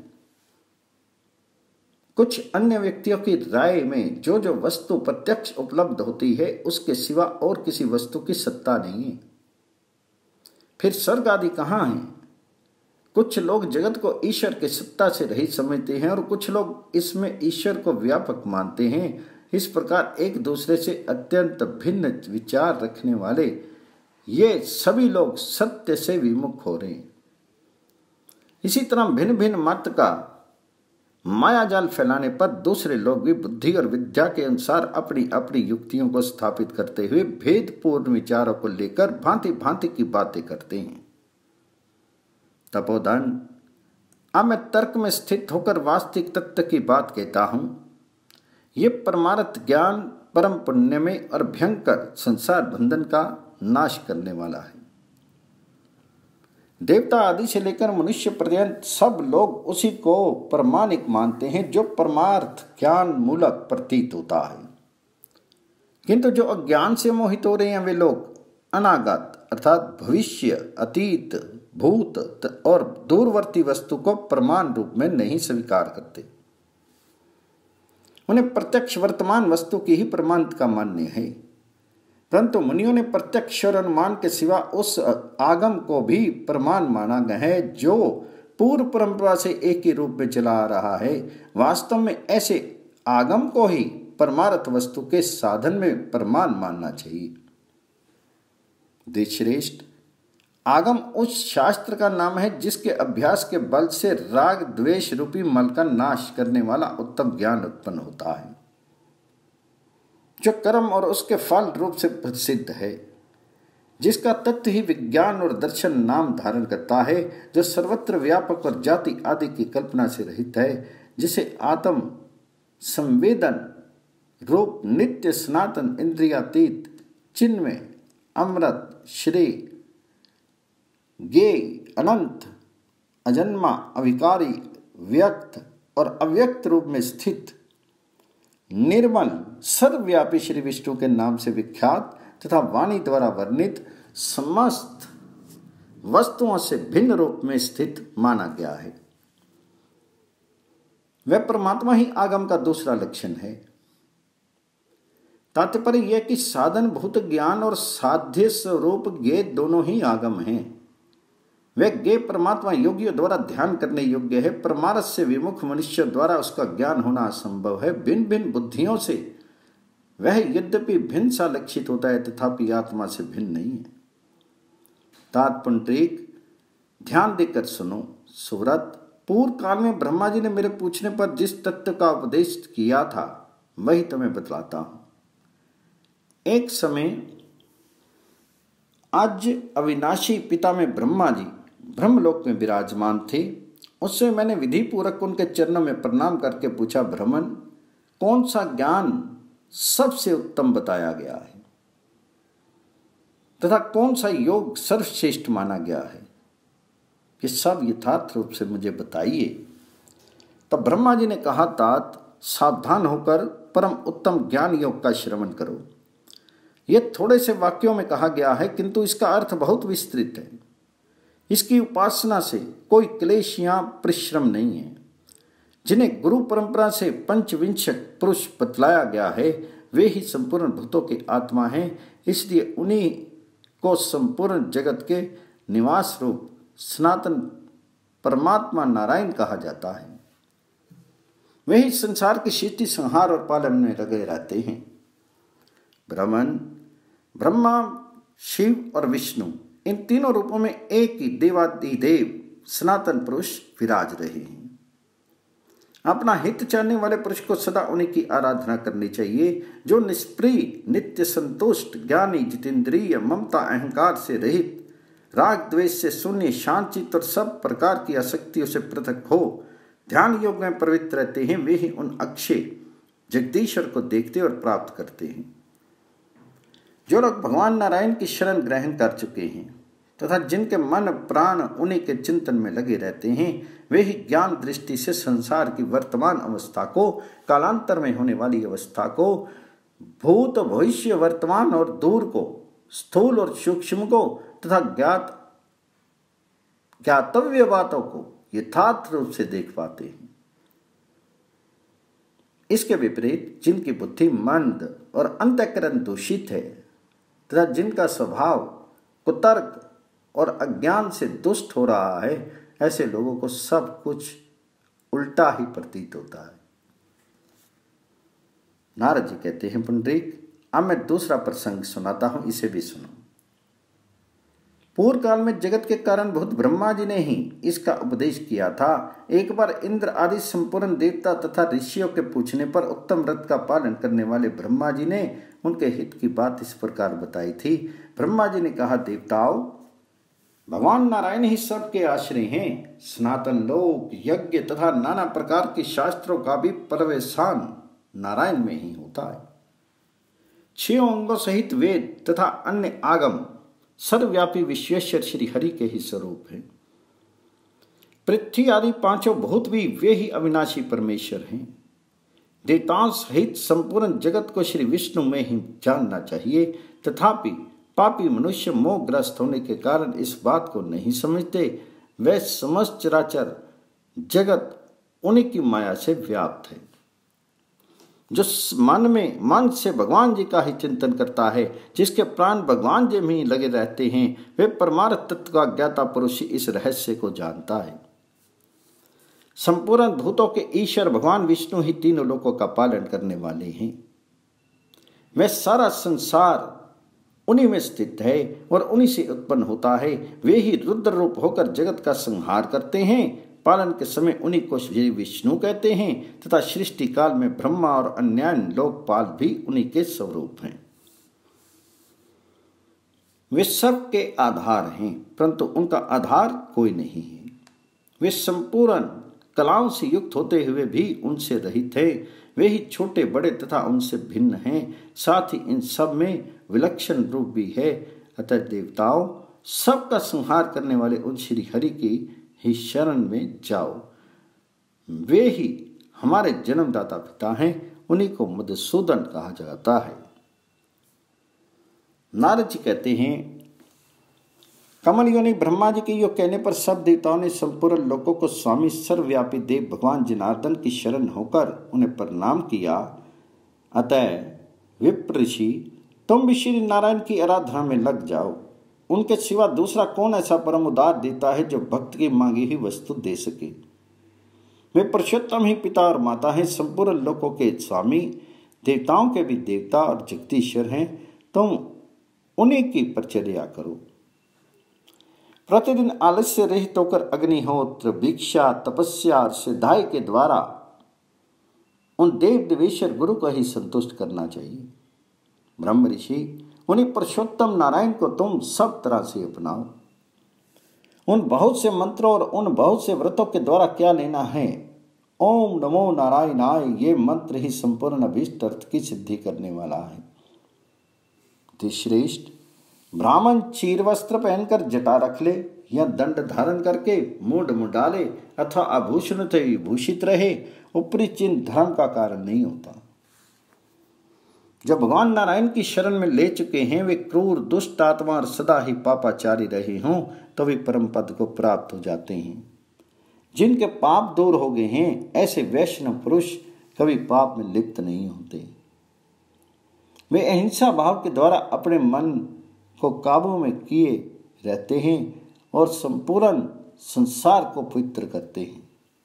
कुछ अन्य व्यक्तियों की राय में जो जो वस्तु प्रत्यक्ष उपलब्ध होती है उसके सिवा और किसी वस्तु की सत्ता नहीं है। फिर स्वर्ग आदि कहाँ है? कुछ लोग जगत को ईश्वर के सत्ता से रहित समझते हैं और कुछ लोग इसमें ईश्वर को व्यापक मानते हैं। इस प्रकार एक दूसरे से अत्यंत भिन्न विचार रखने वाले ये सभी लोग सत्य से विमुख हो रहे हैं। इसी तरह भिन्न भिन्न मत का मायाजाल फैलाने पर दूसरे लोग भी बुद्धि और विद्या के अनुसार अपनी अपनी युक्तियों को स्थापित करते हुए भेदपूर्ण विचारों को लेकर भांति भांति की बातें करते हैं। तपोधन, अब मैं तर्क में स्थित होकर वास्तविक तत्व की बात कहता हूं। ये परमार्थ ज्ञान परम पुण्यमय और भयंकर संसार बंधन का नाश करने वाला है। देवता आदि से लेकर मनुष्य पर्यंत सब लोग उसी को प्रमाणिक मानते हैं जो परमार्थ ज्ञान मूलक प्रतीत होता है। किंतु जो अज्ञान से मोहित हो रहे हैं वे लोग अनागत अर्थात भविष्य, अतीत, भूत और दूरवर्ती वस्तु को प्रमाण रूप में नहीं स्वीकार करते। उन्हें प्रत्यक्ष वर्तमान वस्तु की ही प्रमाणित का मान्य है, परंतु मुनियों ने प्रत्यक्ष और अनुमान के सिवा उस आगम को भी प्रमाण माना गया है जो पूर्व परंपरा से एक ही रूप में चला आ रहा है। वास्तव में ऐसे आगम को ही परमार्थ वस्तु के साधन में प्रमाण मानना चाहिए। देशश्रेष्ठ, आगम उस शास्त्र का नाम है जिसके अभ्यास के बल से राग द्वेष रूपी मल का नाश करने वाला उत्तम ज्ञान उत्पन्न होता है, जो कर्म और उसके फल रूप से प्रसिद्ध है, जिसका तत्व ही विज्ञान और दर्शन नाम धारण करता है, जो सर्वत्र व्यापक और जाति आदि की कल्पना से रहित है, जिसे आत्म संवेदन रूप नित्य सनातन इंद्रियातीत चिन्मय अमृत श्री ज्ञेय अनंत अजन्मा अविकारी व्यक्त और अव्यक्त रूप में स्थित निर्मल सर्वव्यापी श्री विष्णु के नाम से विख्यात तथा वाणी द्वारा वर्णित समस्त वस्तुओं से भिन्न रूप में स्थित माना गया है। वह परमात्मा ही आगम का दूसरा लक्षण है। तात्पर्य यह कि साधन भूत ज्ञान और साध्य स्वरूप ज्ञेय दोनों ही आगम हैं। वह ज्ञेय परमात्मा योगियों द्वारा ध्यान करने योग्य है। परमार्थ से विमुख मनुष्य द्वारा उसका ज्ञान होना असंभव है। भिन्न भिन्न बुद्धियों से वह यद्यपि भिन्न सा लक्षित होता है तथापि आत्मा से भिन्न नहीं है। तात्पुंडरीक, ध्यान देकर सुनो। सुव्रत, पूर्व काल में ब्रह्मा जी ने मेरे पूछने पर जिस तत्व का उपदेश किया था वही तुम्हें बतलाता हूं। एक समय आज अविनाशी पिता में ब्रह्मा जी ब्रह्मलोक में विराजमान थे। उससे मैंने विधि पूर्वक उनके चरणों में प्रणाम करके पूछा, ब्रह्मन, कौन सा ज्ञान सबसे उत्तम बताया गया है तथा कौन सा योग सर्वश्रेष्ठ माना गया है, कि सब यथार्थ रूप से मुझे बताइए। तब ब्रह्मा जी ने कहा, तात, सावधान होकर परम उत्तम ज्ञान योग का श्रवण करो। यह थोड़े से वाक्यों में कहा गया है, किंतु इसका अर्थ बहुत विस्तृत है। इसकी उपासना से कोई क्लेश या परिश्रम नहीं है। जिन्हें गुरु परंपरा से पंचविंशक पुरुष बतलाया गया है वे ही संपूर्ण भूतों के आत्मा हैं। इसलिए उन्हीं को संपूर्ण जगत के निवास रूप सनातन परमात्मा नारायण कहा जाता है। वही संसार की सृष्टि संहार और पालन में लगे रहते हैं। ब्रह्मन, ब्रह्मा, शिव और विष्णु, इन तीनों रूपों में एक ही देवादिदेव सनातन पुरुष विराज रहे हैं। अपना हित चाहने वाले पुरुष को सदा उन्हीं की आराधना करनी चाहिए, जो निष्प्रिय, नित्य संतुष्ट, ज्ञानी, जितेंद्रिय, ममता अहंकार से रहित, राग द्वेष से शून्य, शांतचित्त और सब प्रकार की आसक्तियों से पृथक हो ध्यान योग में प्रवृत्त रहते हैं। वे ही उन अक्षय जगदीश्वर को देखते और प्राप्त करते हैं। जो लोग भगवान नारायण की शरण ग्रहण कर चुके हैं तथा जिनके मन प्राण उन्हीं के चिंतन में लगे रहते हैं, वे ही ज्ञान दृष्टि से संसार की वर्तमान अवस्था को, कालांतर में होने वाली अवस्था को, भूत भविष्य वर्तमान और दूर को, स्थूल और सूक्ष्म को तथा ज्ञात ज्ञातव्य बातों को यथार्थ रूप से देख पाते हैं। इसके विपरीत जिनकी बुद्धि मंद और अंतःकरण दूषित है तथा जिनका स्वभाव कुतर्क और अज्ञान से दुष्ट हो रहा है, ऐसे लोगों को सब कुछ उल्टा ही प्रतीत होता है। नारद जी कहते हैं, पुंडरीक, अब मैं दूसरा प्रसंग सुनाता हूं, इसे भी सुनो। पूर्व काल में जगत के कारण भूत ब्रह्मा जी ने ही इसका उपदेश किया था। एक बार इंद्र आदि संपूर्ण देवता तथा ऋषियों के पूछने पर उत्तम व्रत का पालन करने वाले ब्रह्मा जी ने उनके हित की बात इस प्रकार बताई थी। ब्रह्मा जी ने कहा, देवताओं, भगवान नारायण ही सबके आश्रय हैं। सनातन लोक, यज्ञ तथा नाना प्रकार के शास्त्रों का भी पर्यवसान नारायण में ही होता है। छह अंगों सहित वेद तथा अन्य आगम सर्वव्यापी विश्वेश्वर श्री हरि के ही स्वरूप हैं। पृथ्वी आदि पांचों भूत भी वे ही अविनाशी परमेश्वर हैं। देवताओं सहित संपूर्ण जगत को श्री विष्णु में ही जानना चाहिए, तथापि पापी मनुष्य मोहग्रस्त होने के कारण इस बात को नहीं समझते। वह समस्त चराचर जगत उन्हीं की माया से व्याप्त है। जो मन में मन से भगवान जी का ही चिंतन करता है, जिसके प्राण भगवान जी में ही लगे रहते हैं, वे परमार्थ तत्व का ज्ञाता पुरुष इस रहस्य को जानता है। संपूर्ण भूतों के ईश्वर भगवान विष्णु ही तीनों लोकों का पालन करने वाले हैं। वह सारा संसार उन्हीं में स्थित है और उन्हीं से उत्पन्न होता है। वे ही रुद्र रूप होकर जगत का संहार करते हैं। पालन के समय उन्हीं को श्री विष्णु कहते हैं तथा सृष्टि काल में ब्रह्मा और अन्य लोकपाल भी उन्हीं के स्वरूप हैं। वे सब के आधार हैं, परंतु उनका आधार कोई नहीं है। वे संपूर्ण कलाओं से युक्त होते हुए भी उनसे रहित है। वे ही छोटे बड़े तथा उनसे भिन्न हैं। साथ ही इन सब में विलक्षण रूप भी है। अतः देवताओं, सबका संहार करने वाले उन श्री हरि की ही शरण में जाओ। वे ही हमारे जन्मदाता पिता हैं। उन्हीं को मधुसूदन कहा जाता है। नारद जी कहते हैं, कमल योनि ब्रह्मा जी के यो कहने पर सब देवताओं ने संपूर्ण लोकों को स्वामी सर्वव्यापी देव भगवान जनार्दन की शरण होकर उन्हें प्रणाम किया। अतः विप्र ऋषि, तुम भी श्री नारायण की आराधना में लग जाओ। उनके सिवा दूसरा कौन ऐसा परम उदार देता है जो भक्त की मांगी हुई वस्तु दे सके। वे पुरुषोत्तम ही पिता और माता हैं, संपूर्ण लोकों के स्वामी, देवताओं के भी देवता और जगदीश्वर हैं। तुम उन्हीं की परिचर्या करो। प्रतिदिन आलस्य रहित होकर अग्निहोत्र, भिक्षा, तपस्या और सिद्धाई के द्वारा उन देव देवेश्वर गुरु को ही संतुष्ट करना चाहिए। ब्रह्म ऋषि, उन्हीं पुरुषोत्तम नारायण को तुम सब तरह से अपनाओ। उन बहुत से मंत्रों और उन बहुत से व्रतों के द्वारा क्या लेना है। ओम नमो नारायणाय, ये मंत्र ही संपूर्ण अभीष्ट अर्थ की सिद्धि करने वाला है। श्रेष्ठ ब्राह्मण चीर वस्त्र पहनकर जटा रख ले या दंड धारण करके मूड मुडाले अथवा आभूषण से विभूषित रहे, ऊपरी चिन्ह धर्म का कारण नहीं होता। जब भगवान नारायण की शरण में ले चुके हैं, वे क्रूर दुष्ट आत्मा और सदा ही पापाचारी रहे हों तो वे परम पद को प्राप्त हो जाते हैं। जिनके पाप दूर हो गए हैं, ऐसे वैष्णव पुरुष कभी पाप में लिप्त नहीं होते। वे अहिंसा भाव के द्वारा अपने मन को काबू में किए रहते हैं और संपूर्ण संसार को पवित्र करते हैं।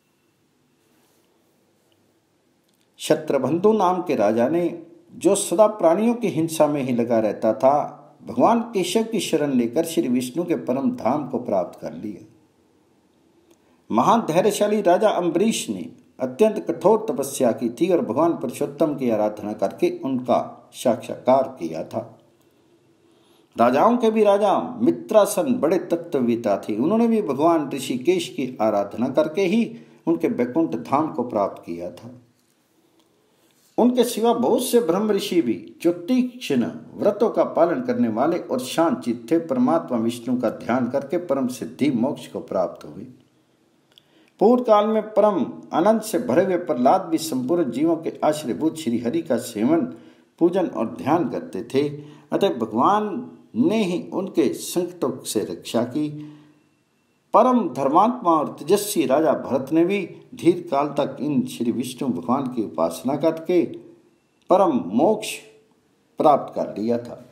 शत्रबंधु नाम के राजा ने, जो सदा प्राणियों की हिंसा में ही लगा रहता था, भगवान केशव की शरण लेकर श्री विष्णु के परम धाम को प्राप्त कर लिया। महान धैर्यशाली राजा अम्बरीश ने अत्यंत कठोर तपस्या की थी और भगवान पुरुषोत्तम की आराधना करके उनका साक्षात्कार किया था। राजाओं के भी राजा मित्रासन बड़े तत्ववेता थे। उन्होंने भी भगवान ऋषिकेश की आराधना करके ही उनके वैकुंठ धाम को प्राप्त किया था। उनके सिवा बहुत से ब्रह्म ऋषि भी, जो तीक्ष्ण व्रतों का पालन करने वाले और शांत चित्त थे, परमात्मा विष्णु का ध्यान करके परम सिद्धि मोक्ष को प्राप्त हुए। पूर्व काल में परम आनंद से भरे हुए प्रहलाद भी संपूर्ण जीवों के आश्रयभूत श्री हरि का सेवन, पूजन और ध्यान करते थे। अतः भगवान ने ही उनके संकटों से रक्षा की। परम धर्मात्मा और तेजस्वी राजा भरत ने भी दीर्घ काल तक इन श्री विष्णु भगवान की उपासना करके परम मोक्ष प्राप्त कर लिया था।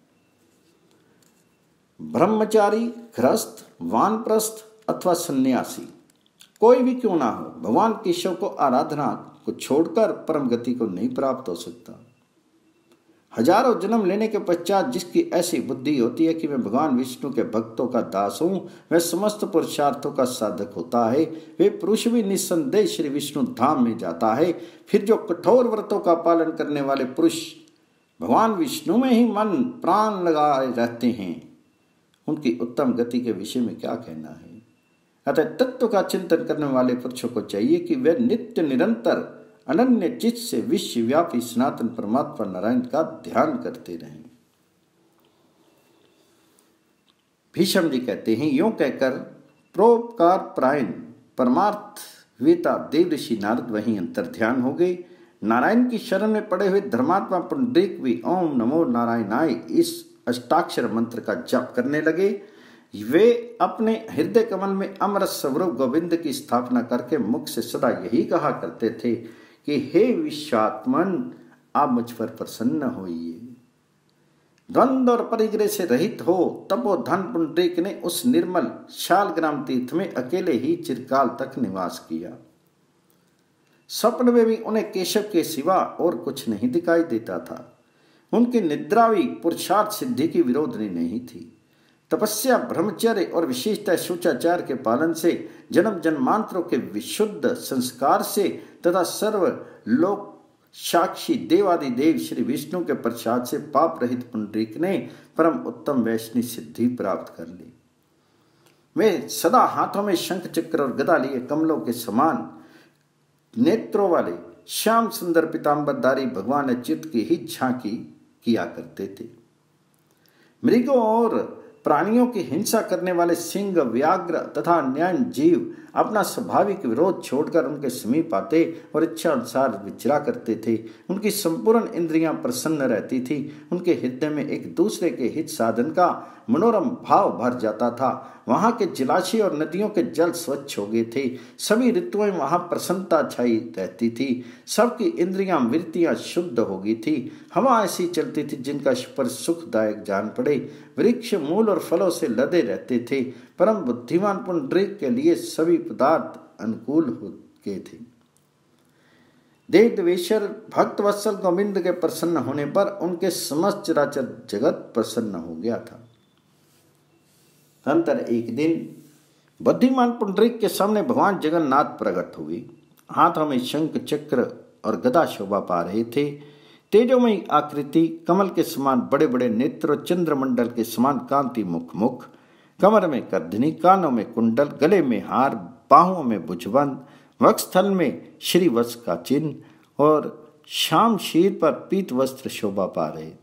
ब्रह्मचारी, गृहस्थ, वानप्रस्थ अथवा सन्यासी कोई भी क्यों ना हो, भगवान केशव को आराधना को छोड़कर परम गति को नहीं प्राप्त हो सकता। हजारों जन्म लेने के पश्चात जिसकी ऐसी बुद्धि होती है कि मैं भगवान विष्णु के भक्तों का दास हूँ, वह समस्त पुरुषार्थों का साधक होता है। वे पुरुष भी निस्संदेह श्री विष्णु धाम में जाता है। फिर जो कठोर व्रतों का पालन करने वाले पुरुष भगवान विष्णु में ही मन प्राण लगाए रहते हैं, उनकी उत्तम गति के विषय में क्या कहना है। अतः तत्व का चिंतन करने वाले पुरुषों को चाहिए कि वे नित्य निरंतर अनन्य चित्त से विश्वव्यापी सनातन परमात्मा नारायण का ध्यान करते रहें। भीष्म जी कहते हैं, यूं कहकर परोपकार परायण परमार्थ वेता देव ऋषि नारद वहीं अंतर ध्यान हो गए। नारायण की शरण में पड़े हुए धर्मात्मा पुंडरीक भी ओम नमो नारायणाय इस अष्टाक्षर मंत्र का जप करने लगे। वे अपने हृदय कमल में अमृत स्वरूप गोविंद की स्थापना करके मुख से सदा यही कहा करते थे कि हे विश्वात्मन, आप मुझ पर प्रसन्न होइए। द्वंद्व और परिग्रह से रहित हो तपोधन पुंडरीक ने उस निर्मल शालग्राम तीर्थ में अकेले ही चिरकाल तक निवास किया। स्वप्न में भी उन्हें केशव के सिवा और कुछ नहीं दिखाई देता था। उनकी निद्रा भी पुरुषार्थ सिद्धि की विरोधनी नहीं थी। तपस्या, ब्रह्मचर्य और विशेषतः शुचाचार के पालन से, जन्म जन्मांतरों के विशुद्ध संस्कार से तथा सर्व लोक साक्षी देवादि देव श्री विष्णु के प्रसाद से पाप रहित पुंडरीक ने परम उत्तम वैष्णवी सिद्धि प्राप्त कर ली। वे सदा हाथों में शंख चक्र और गदा लिए कमलों के समान नेत्रों वाले श्याम सुंदर पीतांबरधारी भगवान अच्युत की ही झांकी किया करते थे। मृगों और प्राणियों की हिंसा करने वाले सिंह, व्याघ्र तथा अन्य जीव अपना स्वाभाविक विरोध छोड़कर उनके समीप आते और इच्छा अनुसार विचरा करते थे। उनकी संपूर्ण इंद्रियां प्रसन्न रहती थी। उनके हृदय में एक दूसरे के हित साधन का मनोरम भाव भर जाता था। वहां के जलाशय और नदियों के जल स्वच्छ हो गए थे। सभी ऋतुएं वहां प्रसन्नता छाई रहती थी। सबकी इंद्रियां वृत्तियां शुद्ध हो गई थी। हवा ऐसी चलती थी जिनका स्पर्श सुखदायक जान पड़े। वृक्ष मूल और फलों से लदे रहते थे। परम बुद्धिमान पुंडरीक के लिए सभी पदार्थ अनुकूल हो गए थे। देव देवेश्वर भक्त वत्सल गोविंद के प्रसन्न होने पर उनके समस्त चराचर जगत प्रसन्न हो गया था। अंतर एक दिन बुद्धिमान पुंडरीक के सामने भगवान जगन्नाथ प्रकट हुए। हाथों में शंख चक्र और गदा शोभा पा रहे थे। तेजोमयी आकृति, कमल के समान बड़े बड़े नेत्र, चंद्रमंडल के समान कांति मुख मुख, कमर में कर्धनी, कानों में कुंडल, गले में हार, बाहुओं में भुजबंद, वक्षस्थल में श्रीवत्स का चिन्ह और शाम शीर पर पीत वस्त्र शोभा पा रहे थे।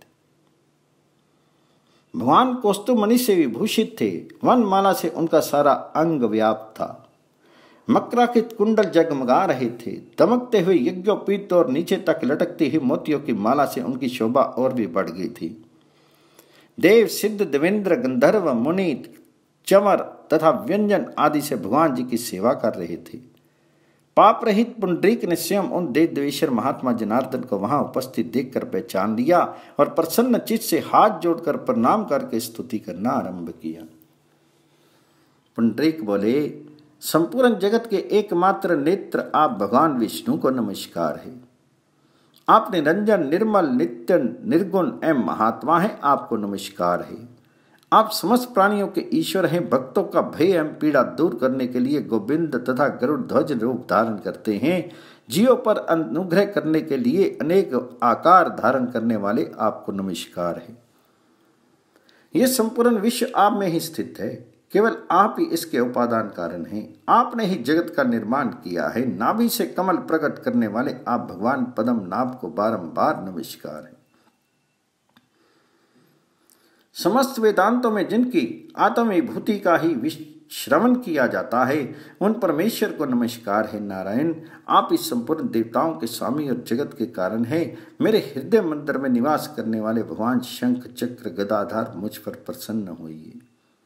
भगवान कौस्तुभमणि से विभूषित थे। वनमाला से उनका सारा अंग व्याप्त था। मकराकृत कुंडल जगमगा रहे थे। दमकते हुए यज्ञोपीत और नीचे तक लटकती हुई मोतियों की माला से उनकी शोभा और भी बढ़ गई थी। देव, सिद्ध, देवेंद्र, गंधर्व, मुनि, चमर तथा व्यंजन आदि से भगवान जी की सेवा कर रहे थे। पाप रहित पुंडरीक ने स्वयं उन देव देवेश्वर महात्मा जनार्दन को वहां उपस्थित देखकर पहचान लिया और प्रसन्न चित्त से हाथ जोड़कर प्रणाम करके स्तुति करना आरंभ किया। पुंडरीक बोले, संपूर्ण जगत के एकमात्र नेत्र आप भगवान विष्णु को नमस्कार है। आप निरंजन, निर्मल, नित्य, निर्गुण एवं महात्मा हैं, आपको नमस्कार है। आप समस्त प्राणियों के ईश्वर हैं। भक्तों का भय एवं पीड़ा दूर करने के लिए गोविंद तथा गरुड़ ध्वज रूप धारण करते हैं। जीवों पर अनुग्रह करने के लिए अनेक आकार धारण करने वाले आपको नमस्कार है। यह संपूर्ण विश्व आप में ही स्थित है। केवल आप ही इसके उपादान कारण हैं। आपने ही जगत का निर्माण किया है। नाभि से कमल प्रकट करने वाले आप भगवान पद्म नाभ को बारंबार नमस्कार है। समस्त वेदांतों में जिनकी आत्मविभूति का ही श्रवण किया जाता है, उन परमेश्वर को नमस्कार है। नारायण, आप इस संपूर्ण देवताओं के स्वामी और जगत के कारण हैं। मेरे हृदय मंदिर में निवास करने वाले भगवान शंख चक्र गदाधार मुझ पर प्रसन्न होइए।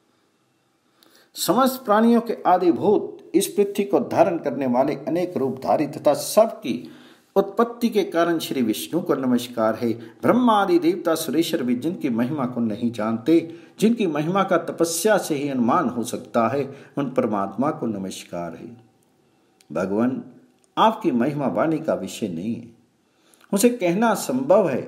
समस्त प्राणियों के आदिभूत, इस पृथ्वी को धारण करने वाले अनेक रूपधारी तथा सबकी उत्पत्ति के कारण श्री विष्णु को नमस्कार है। ब्रह्मा आदि देवता सुरेश्वर भी जिनकी महिमा को नहीं जानते, जिनकी महिमा का तपस्या से ही अनुमान हो सकता है, उन परमात्मा को नमस्कार है। भगवान, आपकी महिमा वाणी का विषय नहीं है, उसे कहना संभव है।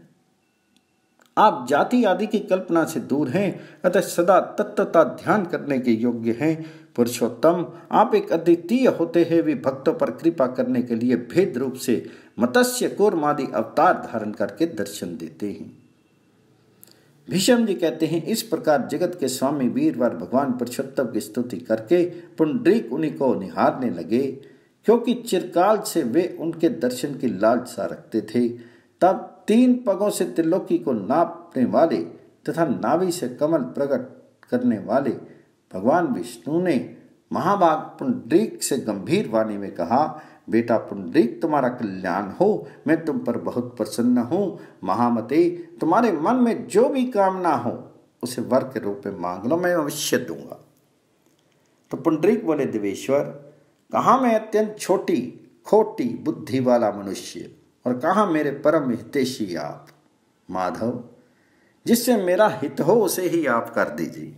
आप जाति आदि की कल्पना से दूर हैं, अतः सदा तत्वता ध्यान करने के योग्य हैं। पुरुषोत्तम, आप एक अद्वितीय होते हैं। वे भक्तों पर कृपा करने के लिए भेद रूप से मत्स्य, कूर्म आदि अवतार धारण करके दर्शन देते हैं। भीष्म जी कहते हैं, इस प्रकार जगत के स्वामी वीरवार भगवान पुरुषोत्तम की स्तुति करके पुंडरीक उन्हीं को निहारने लगे, क्योंकि चिरकाल से वे उनके दर्शन की लालसा रखते थे। तब तीन पगों से त्रिलोकी को नापने वाले तथा नाभि से कमल प्रकट करने वाले भगवान विष्णु ने महाभाग पुंडरीक से गंभीर वाणी में कहा, बेटा पुंडरीक, तुम्हारा कल्याण हो। मैं तुम पर बहुत प्रसन्न हूँ। महामते, तुम्हारे मन में जो भी कामना हो उसे वर के रूप में मांग लो, मैं अवश्य दूंगा। तो पुंडरीक बोले, देवेश्वर, कहाँ मैं अत्यंत छोटी खोटी बुद्धि वाला मनुष्य, और कहा मेरे परम हितैषी आप माधव, जिससे मेरा हित हो उसे ही आप कर दीजिए।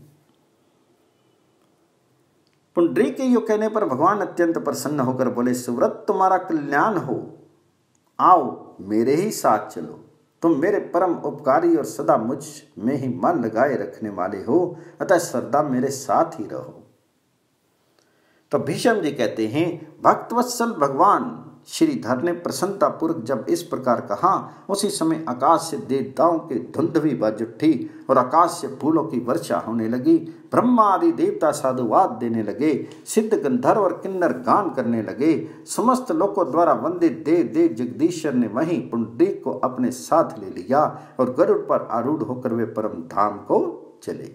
पुंडरीक के यो कहने पर भगवान अत्यंत प्रसन्न होकर बोले, सुव्रत तुम्हारा कल्याण हो, आओ मेरे ही साथ चलो। तुम मेरे परम उपकारी और सदा मुझ में ही मन लगाए रखने वाले हो, अतः सदा मेरे साथ ही रहो। तो भीष्म जी कहते हैं, भक्तवत्सल भगवान श्रीधर ने प्रसन्नता पूर्वक जब इस प्रकार कहा, उसी समय आकाश से देवताओं की धुंधवी बज उठी और आकाश से फूलों की वर्षा होने लगी। ब्रह्मा आदि देवता साधुवाद देने लगे, सिद्ध गंधर्व और किन्नर गान करने लगे। समस्त लोकों द्वारा वंदित देव देव जगदीश्वर ने वहीं पुंडरीक को अपने साथ ले लिया और गरुड़ पर आरूढ़ होकर वे परम धाम को चले।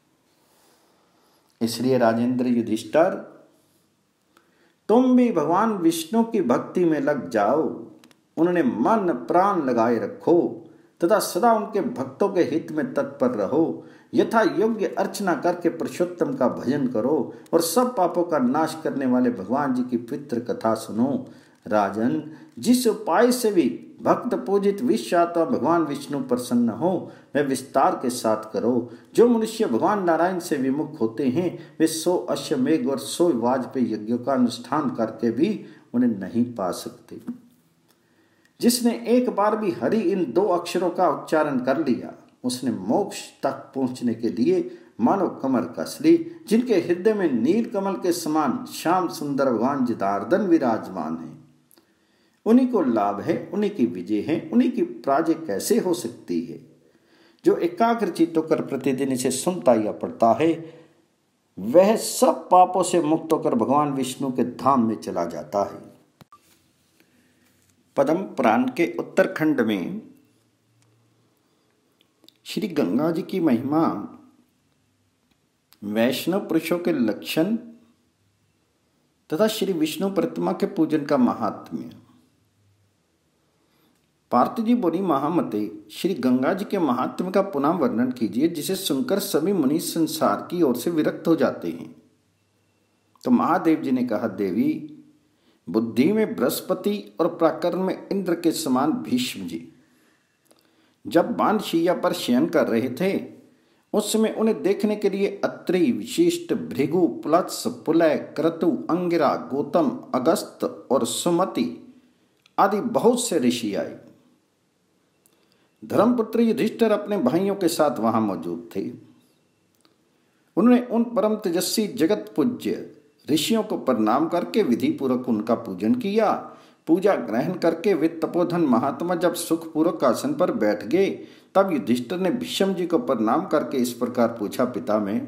इसलिए राजेंद्र युधिष्ठिर, तुम भी भगवान विष्णु की भक्ति में लग जाओ, उन्होंने मन प्राण लगाए रखो तथा सदा उनके भक्तों के हित में तत्पर रहो। यथा योग्य अर्चना करके पुरुषोत्तम का भजन करो और सब पापों का नाश करने वाले भगवान जी की पवित्र कथा सुनो। राजन, जिस उपाय से भी भक्त पूजित विश्व आत्मा भगवान विष्णु प्रसन्न हो, वह विस्तार के साथ करो। जो मनुष्य भगवान नारायण से विमुख होते हैं, वे सौ अश्वमेघ और सौ वाजपेयी यज्ञों का अनुष्ठान करके भी उन्हें नहीं पा सकते। जिसने एक बार भी हरि इन दो अक्षरों का उच्चारण कर लिया, उसने मोक्ष तक पहुंचने के लिए मानव कमर कस ली। जिनके हृदय में नील कमल के समान श्याम सुंदर भगवान जनार्दन विराजमान है, उन्हीं को लाभ है, उन्हीं की विजय है, उन्हीं की पराजय कैसे हो सकती है। जो एकाग्र चित्त होकर प्रतिदिन इसे सुनता या पढ़ता है, वह सब पापों से मुक्त होकर भगवान विष्णु के धाम में चला जाता है। पद्म पुराण के उत्तरखंड में श्री गंगा जी की महिमा, वैष्णव पुरुषों के लक्षण तथा श्री विष्णु प्रतिमा के पूजन का महात्म्य। पार्थ जी बोली, महामते, श्री गंगा जी के महात्म्य का पुनः वर्णन कीजिए, जिसे सुनकर सभी मुनि संसार की ओर से विरक्त हो जाते हैं। तो महादेव जी ने कहा, देवी, बुद्धि में बृहस्पति और पराक्रम में इंद्र के समान भीष्म जी जब बाणशैया पर शयन कर रहे थे, उस समय उन्हें देखने के लिए अत्रि, विशिष्ट, भृगु, प्लत्स, पुलय, क्रतु, अंगिरा, गौतम, अगस्त और सुमति आदि बहुत से ऋषि आए। धर्मपुत्र युधिष्ठिर अपने भाइयों के साथ वहां मौजूद थे। उन्होंने उन परम तेजस्वी जगत पूज्य ऋषियों को प्रणाम करके विधि पूर्वक उनका पूजन किया। पूजा ग्रहण करके वे तपोधन महात्मा जब सुखपूर्वक आसन पर बैठ गए, तब युधिष्ठिर ने भीष्म जी को प्रणाम करके इस प्रकार पूछा, पिता में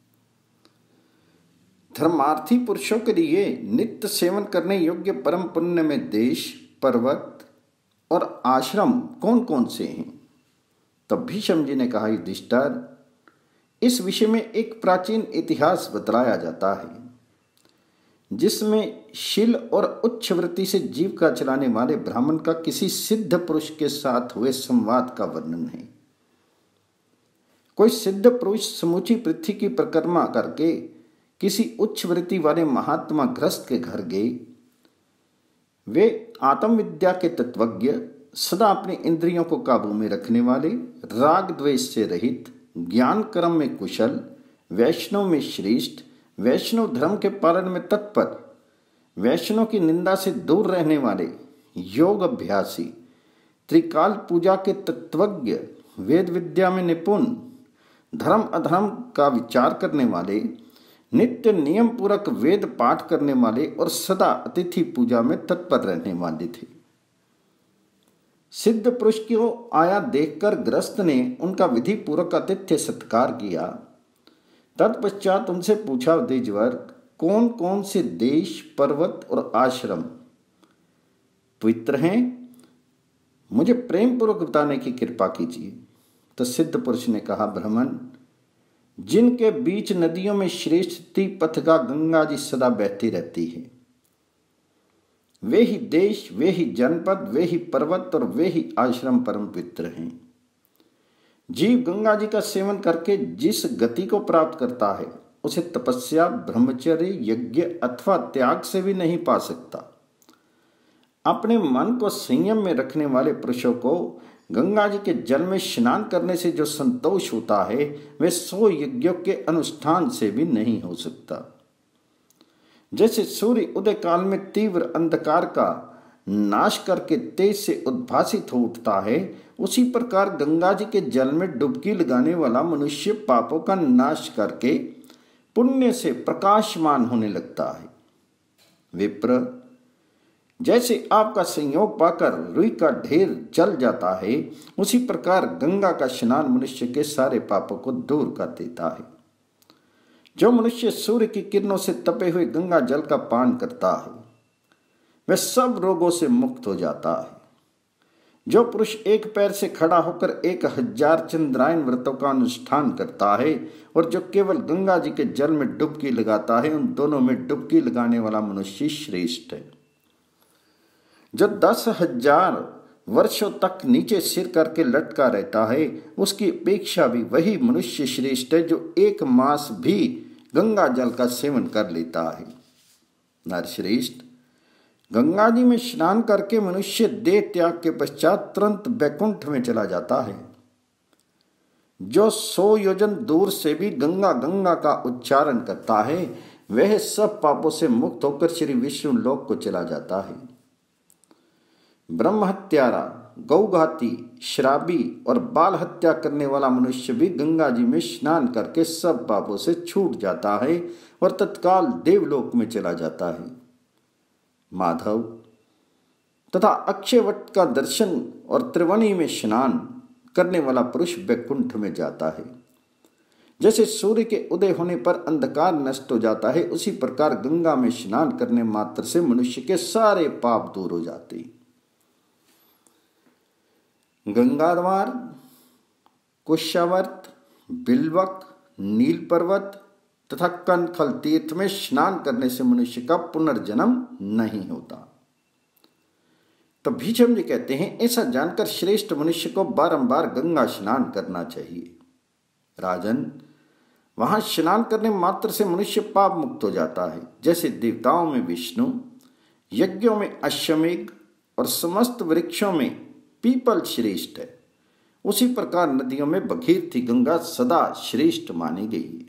धर्मार्थी पुरुषों के लिए नित्य सेवन करने योग्य परम पुण्य में देश, पर्वत और आश्रम कौन कौन से हैं? तब भीष्म जी ने कहा, युधिष्ठिर, इस विषय में एक प्राचीन इतिहास बतलाया जाता है, जिसमें शील और उच्च वृत्ति से जीविका चलाने वाले ब्राह्मण का किसी सिद्ध पुरुष के साथ हुए संवाद का वर्णन है। कोई सिद्ध पुरुष समूची पृथ्वी की परिक्रमा करके किसी उच्च वृत्ति वाले महात्मा गृहस्थ के घर गए। वे आत्मविद्या के तत्वज्ञ, सदा अपनी इंद्रियों को काबू में रखने वाले, राग द्वेष से रहित, ज्ञान कर्म में कुशल, वैष्णव में श्रेष्ठ, वैष्णव धर्म के पालन में तत्पर, वैष्णव की निंदा से दूर रहने वाले, योग अभ्यासी, त्रिकाल पूजा के तत्वज्ञ, वेद विद्या में निपुण, धर्म अधर्म का विचार करने वाले, नित्य नियम पूर्वक वेद पाठ करने वाले और सदा अतिथि पूजा में तत्पर रहने वाले थे। सिद्ध पुरुष को आया देखकर गृहस्थ ने उनका विधि पूर्वक आतिथ्य सत्कार किया। तत्पश्चात उनसे पूछा, द्विजवर, कौन कौन से देश, पर्वत और आश्रम पवित्र हैं? मुझे प्रेम पूर्वक बताने की कृपा कीजिए। तो सिद्ध पुरुष ने कहा, ब्राह्मण, जिनके बीच नदियों में श्रेष्ठ पथिका गंगा जी सदा बहती रहती है, वे ही देश, वे ही जनपद, वे ही पर्वत और वे ही आश्रम परम पवित्र हैं। जीव गंगा जी का सेवन करके जिस गति को प्राप्त करता है, उसे तपस्या, ब्रह्मचर्य, यज्ञ अथवा त्याग से भी नहीं पा सकता। अपने मन को संयम में रखने वाले पुरुषों को गंगा जी के जल में स्नान करने से जो संतोष होता है वह सौ यज्ञों के अनुष्ठान से भी नहीं हो सकता। जैसे सूर्य उदय काल में तीव्र अंधकार का नाश करके तेज से उद्भासित हो उठता है, उसी प्रकार गंगा जी के जल में डुबकी लगाने वाला मनुष्य पापों का नाश करके पुण्य से प्रकाशमान होने लगता है। विप्र, जैसे आपका संयोग पाकर रुई का ढेर जल जाता है, उसी प्रकार गंगा का स्नान मनुष्य के सारे पापों को दूर कर देता है। जो मनुष्य सूर्य की किरणों से तपे हुए गंगा जल का पान करता है वह सब रोगों से मुक्त हो जाता है। जो पुरुष एक पैर से खड़ा होकर एक हजार चंद्रायन व्रतों का अनुष्ठान करता है और जो केवल गंगा जी के जल में डुबकी लगाता है, उन दोनों में डुबकी लगाने वाला मनुष्य श्रेष्ठ है। जो दस हजार वर्षों तक नीचे सिर करके लटका रहता है, उसकी अपेक्षा भी वही मनुष्य श्रेष्ठ है जो एक मास भी गंगा जल का सेवन कर लेता है। नरश्रेष्ठ, गंगा जी में स्नान करके मनुष्य देह त्याग के पश्चात तुरंत वैकुंठ में चला जाता है। जो सौ योजन दूर से भी गंगा गंगा का उच्चारण करता है वह सब पापों से मुक्त होकर श्री विष्णु लोक को चला जाता है। ब्रह्म हत्यारा, गौघाती, श्राबी और बाल हत्या करने वाला मनुष्य भी गंगा जी में स्नान करके सब पापों से छूट जाता है और तत्काल देवलोक में चला जाता है। माधव, तथा अक्षयवट का दर्शन और त्रिवेणी में स्नान करने वाला पुरुष वैकुंठ में जाता है। जैसे सूर्य के उदय होने पर अंधकार नष्ट हो जाता है, उसी प्रकार गंगा में स्नान करने मात्र से मनुष्य के सारे पाप दूर हो जाते हैं। गंगाद्वार, कुशावर्त, बिल्वक, नील पर्वत तथा कनखल तीर्थ में स्नान करने से मनुष्य का पुनर्जन्म नहीं होता। तो भीष्म जी कहते हैं, ऐसा जानकर श्रेष्ठ मनुष्य को बारंबार गंगा स्नान करना चाहिए। राजन, वहां स्नान करने मात्र से मनुष्य पाप मुक्त हो जाता है। जैसे देवताओं में विष्णु, यज्ञों में अश्वमेघ और समस्त वृक्षों में पीपल श्रेष्ठ है, उसी प्रकार नदियों में भगीरथी गंगा सदा श्रेष्ठ मानी गई है।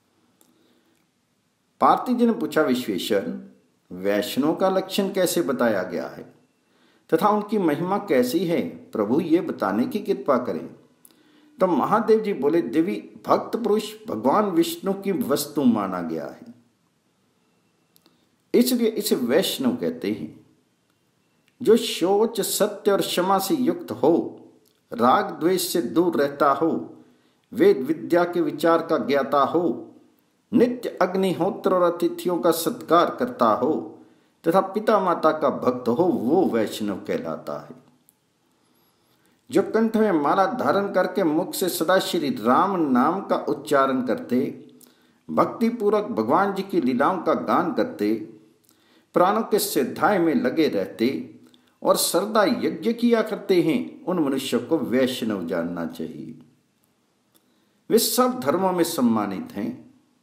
पार्थी जी ने पूछा, विश्वेश्वर, वैष्णव का लक्षण कैसे बताया गया है तथा उनकी महिमा कैसी है, प्रभु ये बताने की कृपा करें। तो महादेव जी बोले, देवी, भक्त पुरुष भगवान विष्णु की वस्तु माना गया है, इसलिए इसे वैष्णव कहते हैं। जो शौच, सत्य और क्षमा से युक्त हो, राग द्वेष से दूर रहता हो, वेद विद्या के विचार का ज्ञाता हो, नित्य अग्निहोत्र और अतिथियों का सत्कार करता हो तथा पिता माता का भक्त हो, वो वैष्णव कहलाता है। जो कंठ में माला धारण करके मुख से सदा श्री राम नाम का उच्चारण करते, भक्ति पूर्वक भगवान जी की लीलाओं का गान करते, प्राणों के सिद्धाय में लगे रहते और श्रद्धा यज्ञ किया करते हैं, उन मनुष्यों को वैष्णव जानना चाहिए। वे सब धर्मों में सम्मानित हैं।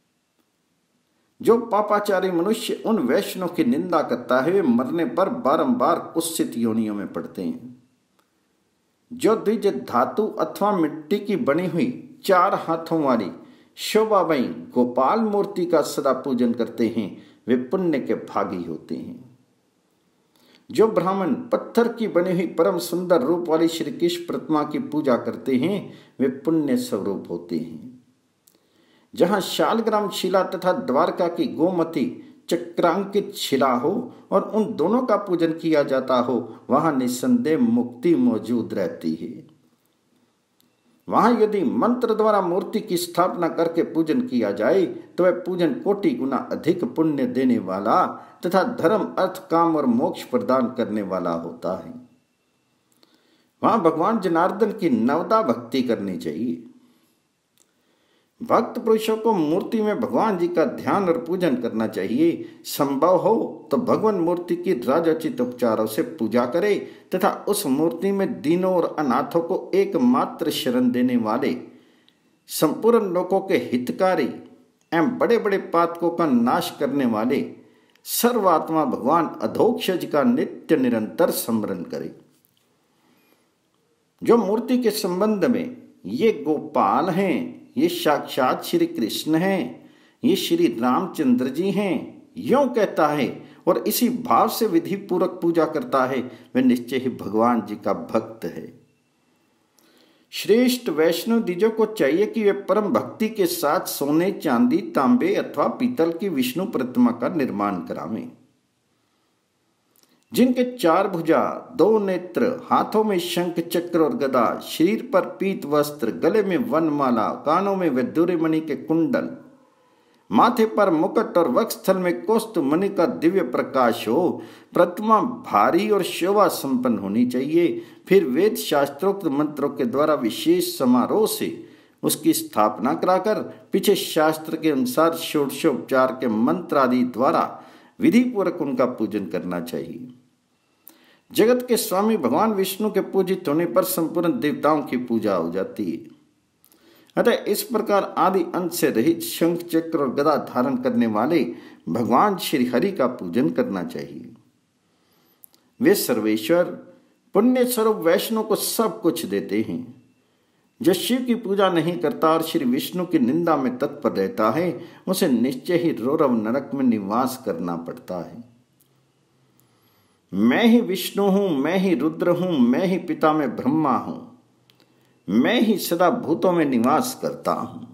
जो पापाचारी मनुष्य उन वैष्णव की निंदा करता है, वे मरने पर बारंबार कुत्सित योनियों में पड़ते हैं। जो द्विज धातु अथवा मिट्टी की बनी हुई चार हाथों वाली शोभामयी गोपाल मूर्ति का सदा पूजन करते हैं, वे पुण्य के भागी होते हैं। जो ब्राह्मण पत्थर की बनी हुई परम सुंदर रूप वाली श्री कृष्ण प्रतिमा की पूजा करते हैं, वे पुण्य स्वरूप होते हैं। जहाँ शालग्राम शिला तथा द्वारका की गोमती चक्रांकित शिला हो और उन दोनों का पूजन किया जाता हो, वहां निस्संदेह मुक्ति मौजूद रहती है। वहां यदि मंत्र द्वारा मूर्ति की स्थापना करके पूजन किया जाए तो वह पूजन कोटि गुना अधिक पुण्य देने वाला तथा धर्म, अर्थ, काम और मोक्ष प्रदान करने वाला होता है। वहां भगवान जनार्दन की नवदा भक्ति करनी चाहिए। भक्त पुरुषों को मूर्ति में भगवान जी का ध्यान और पूजन करना चाहिए। संभव हो तो भगवान मूर्ति की राजोचित उपचारों से पूजा करे तथा उस मूर्ति में दीनों और अनाथों को एकमात्र शरण देने वाले, संपूर्ण लोगों के हितकारी एवं बड़े बड़े पातकों का नाश करने वाले, सर्वात्मा भगवान अधोक्षज का नित्य निरंतर स्मरण करे। जो मूर्ति के संबंध में ये गोपाल हैं, ये साक्षात श्री कृष्ण हैं, ये श्री रामचंद्र जी हैं, यूं कहता है और इसी भाव से विधि पूर्वक पूजा करता है, वह निश्चय ही भगवान जी का भक्त है। श्रेष्ठ वैष्णव द्विजों को चाहिए कि वे परम भक्ति के साथ सोने, चांदी, तांबे अथवा पीतल की विष्णु प्रतिमा का निर्माण करावें, जिनके चार भुजा, दो नेत्र, हाथों में शंख चक्र और गदा, शरीर पर पीत वस्त्र, गले में वनमाला, कानों में वैदूर्य मणि के कुंडल, माथे पर मुकुट और वक्षस्थल में कौस्तुभ मणि का दिव्य प्रकाश हो। प्रतिमा भारी और शोभा संपन्न होनी चाहिए। फिर वेद शास्त्रोक्त मंत्रों के द्वारा विशेष समारोह से उसकी स्थापना कराकर पीछे शास्त्र के अनुसार षोडशोपचार के मंत्र आदि द्वारा विधि पूर्वक उनका पूजन करना चाहिए। जगत के स्वामी भगवान विष्णु के पूजित होने पर संपूर्ण देवताओं की पूजा हो जाती है। अतः इस प्रकार आदि अंत से रहित शंख चक्र और गदा धारण करने वाले भगवान श्री हरि का पूजन करना चाहिए। वे सर्वेश्वर पुण्य स्वरूप वैष्णव को सब कुछ देते हैं। जो शिव की पूजा नहीं करता और श्री विष्णु की निंदा में तत्पर रहता है, उसे निश्चय ही रौरव नरक में निवास करना पड़ता है। मैं ही विष्णु हूं, मैं ही रुद्र हूं, मैं ही पिता में ब्रह्मा हूं, मैं ही सदा भूतों में निवास करता हूं।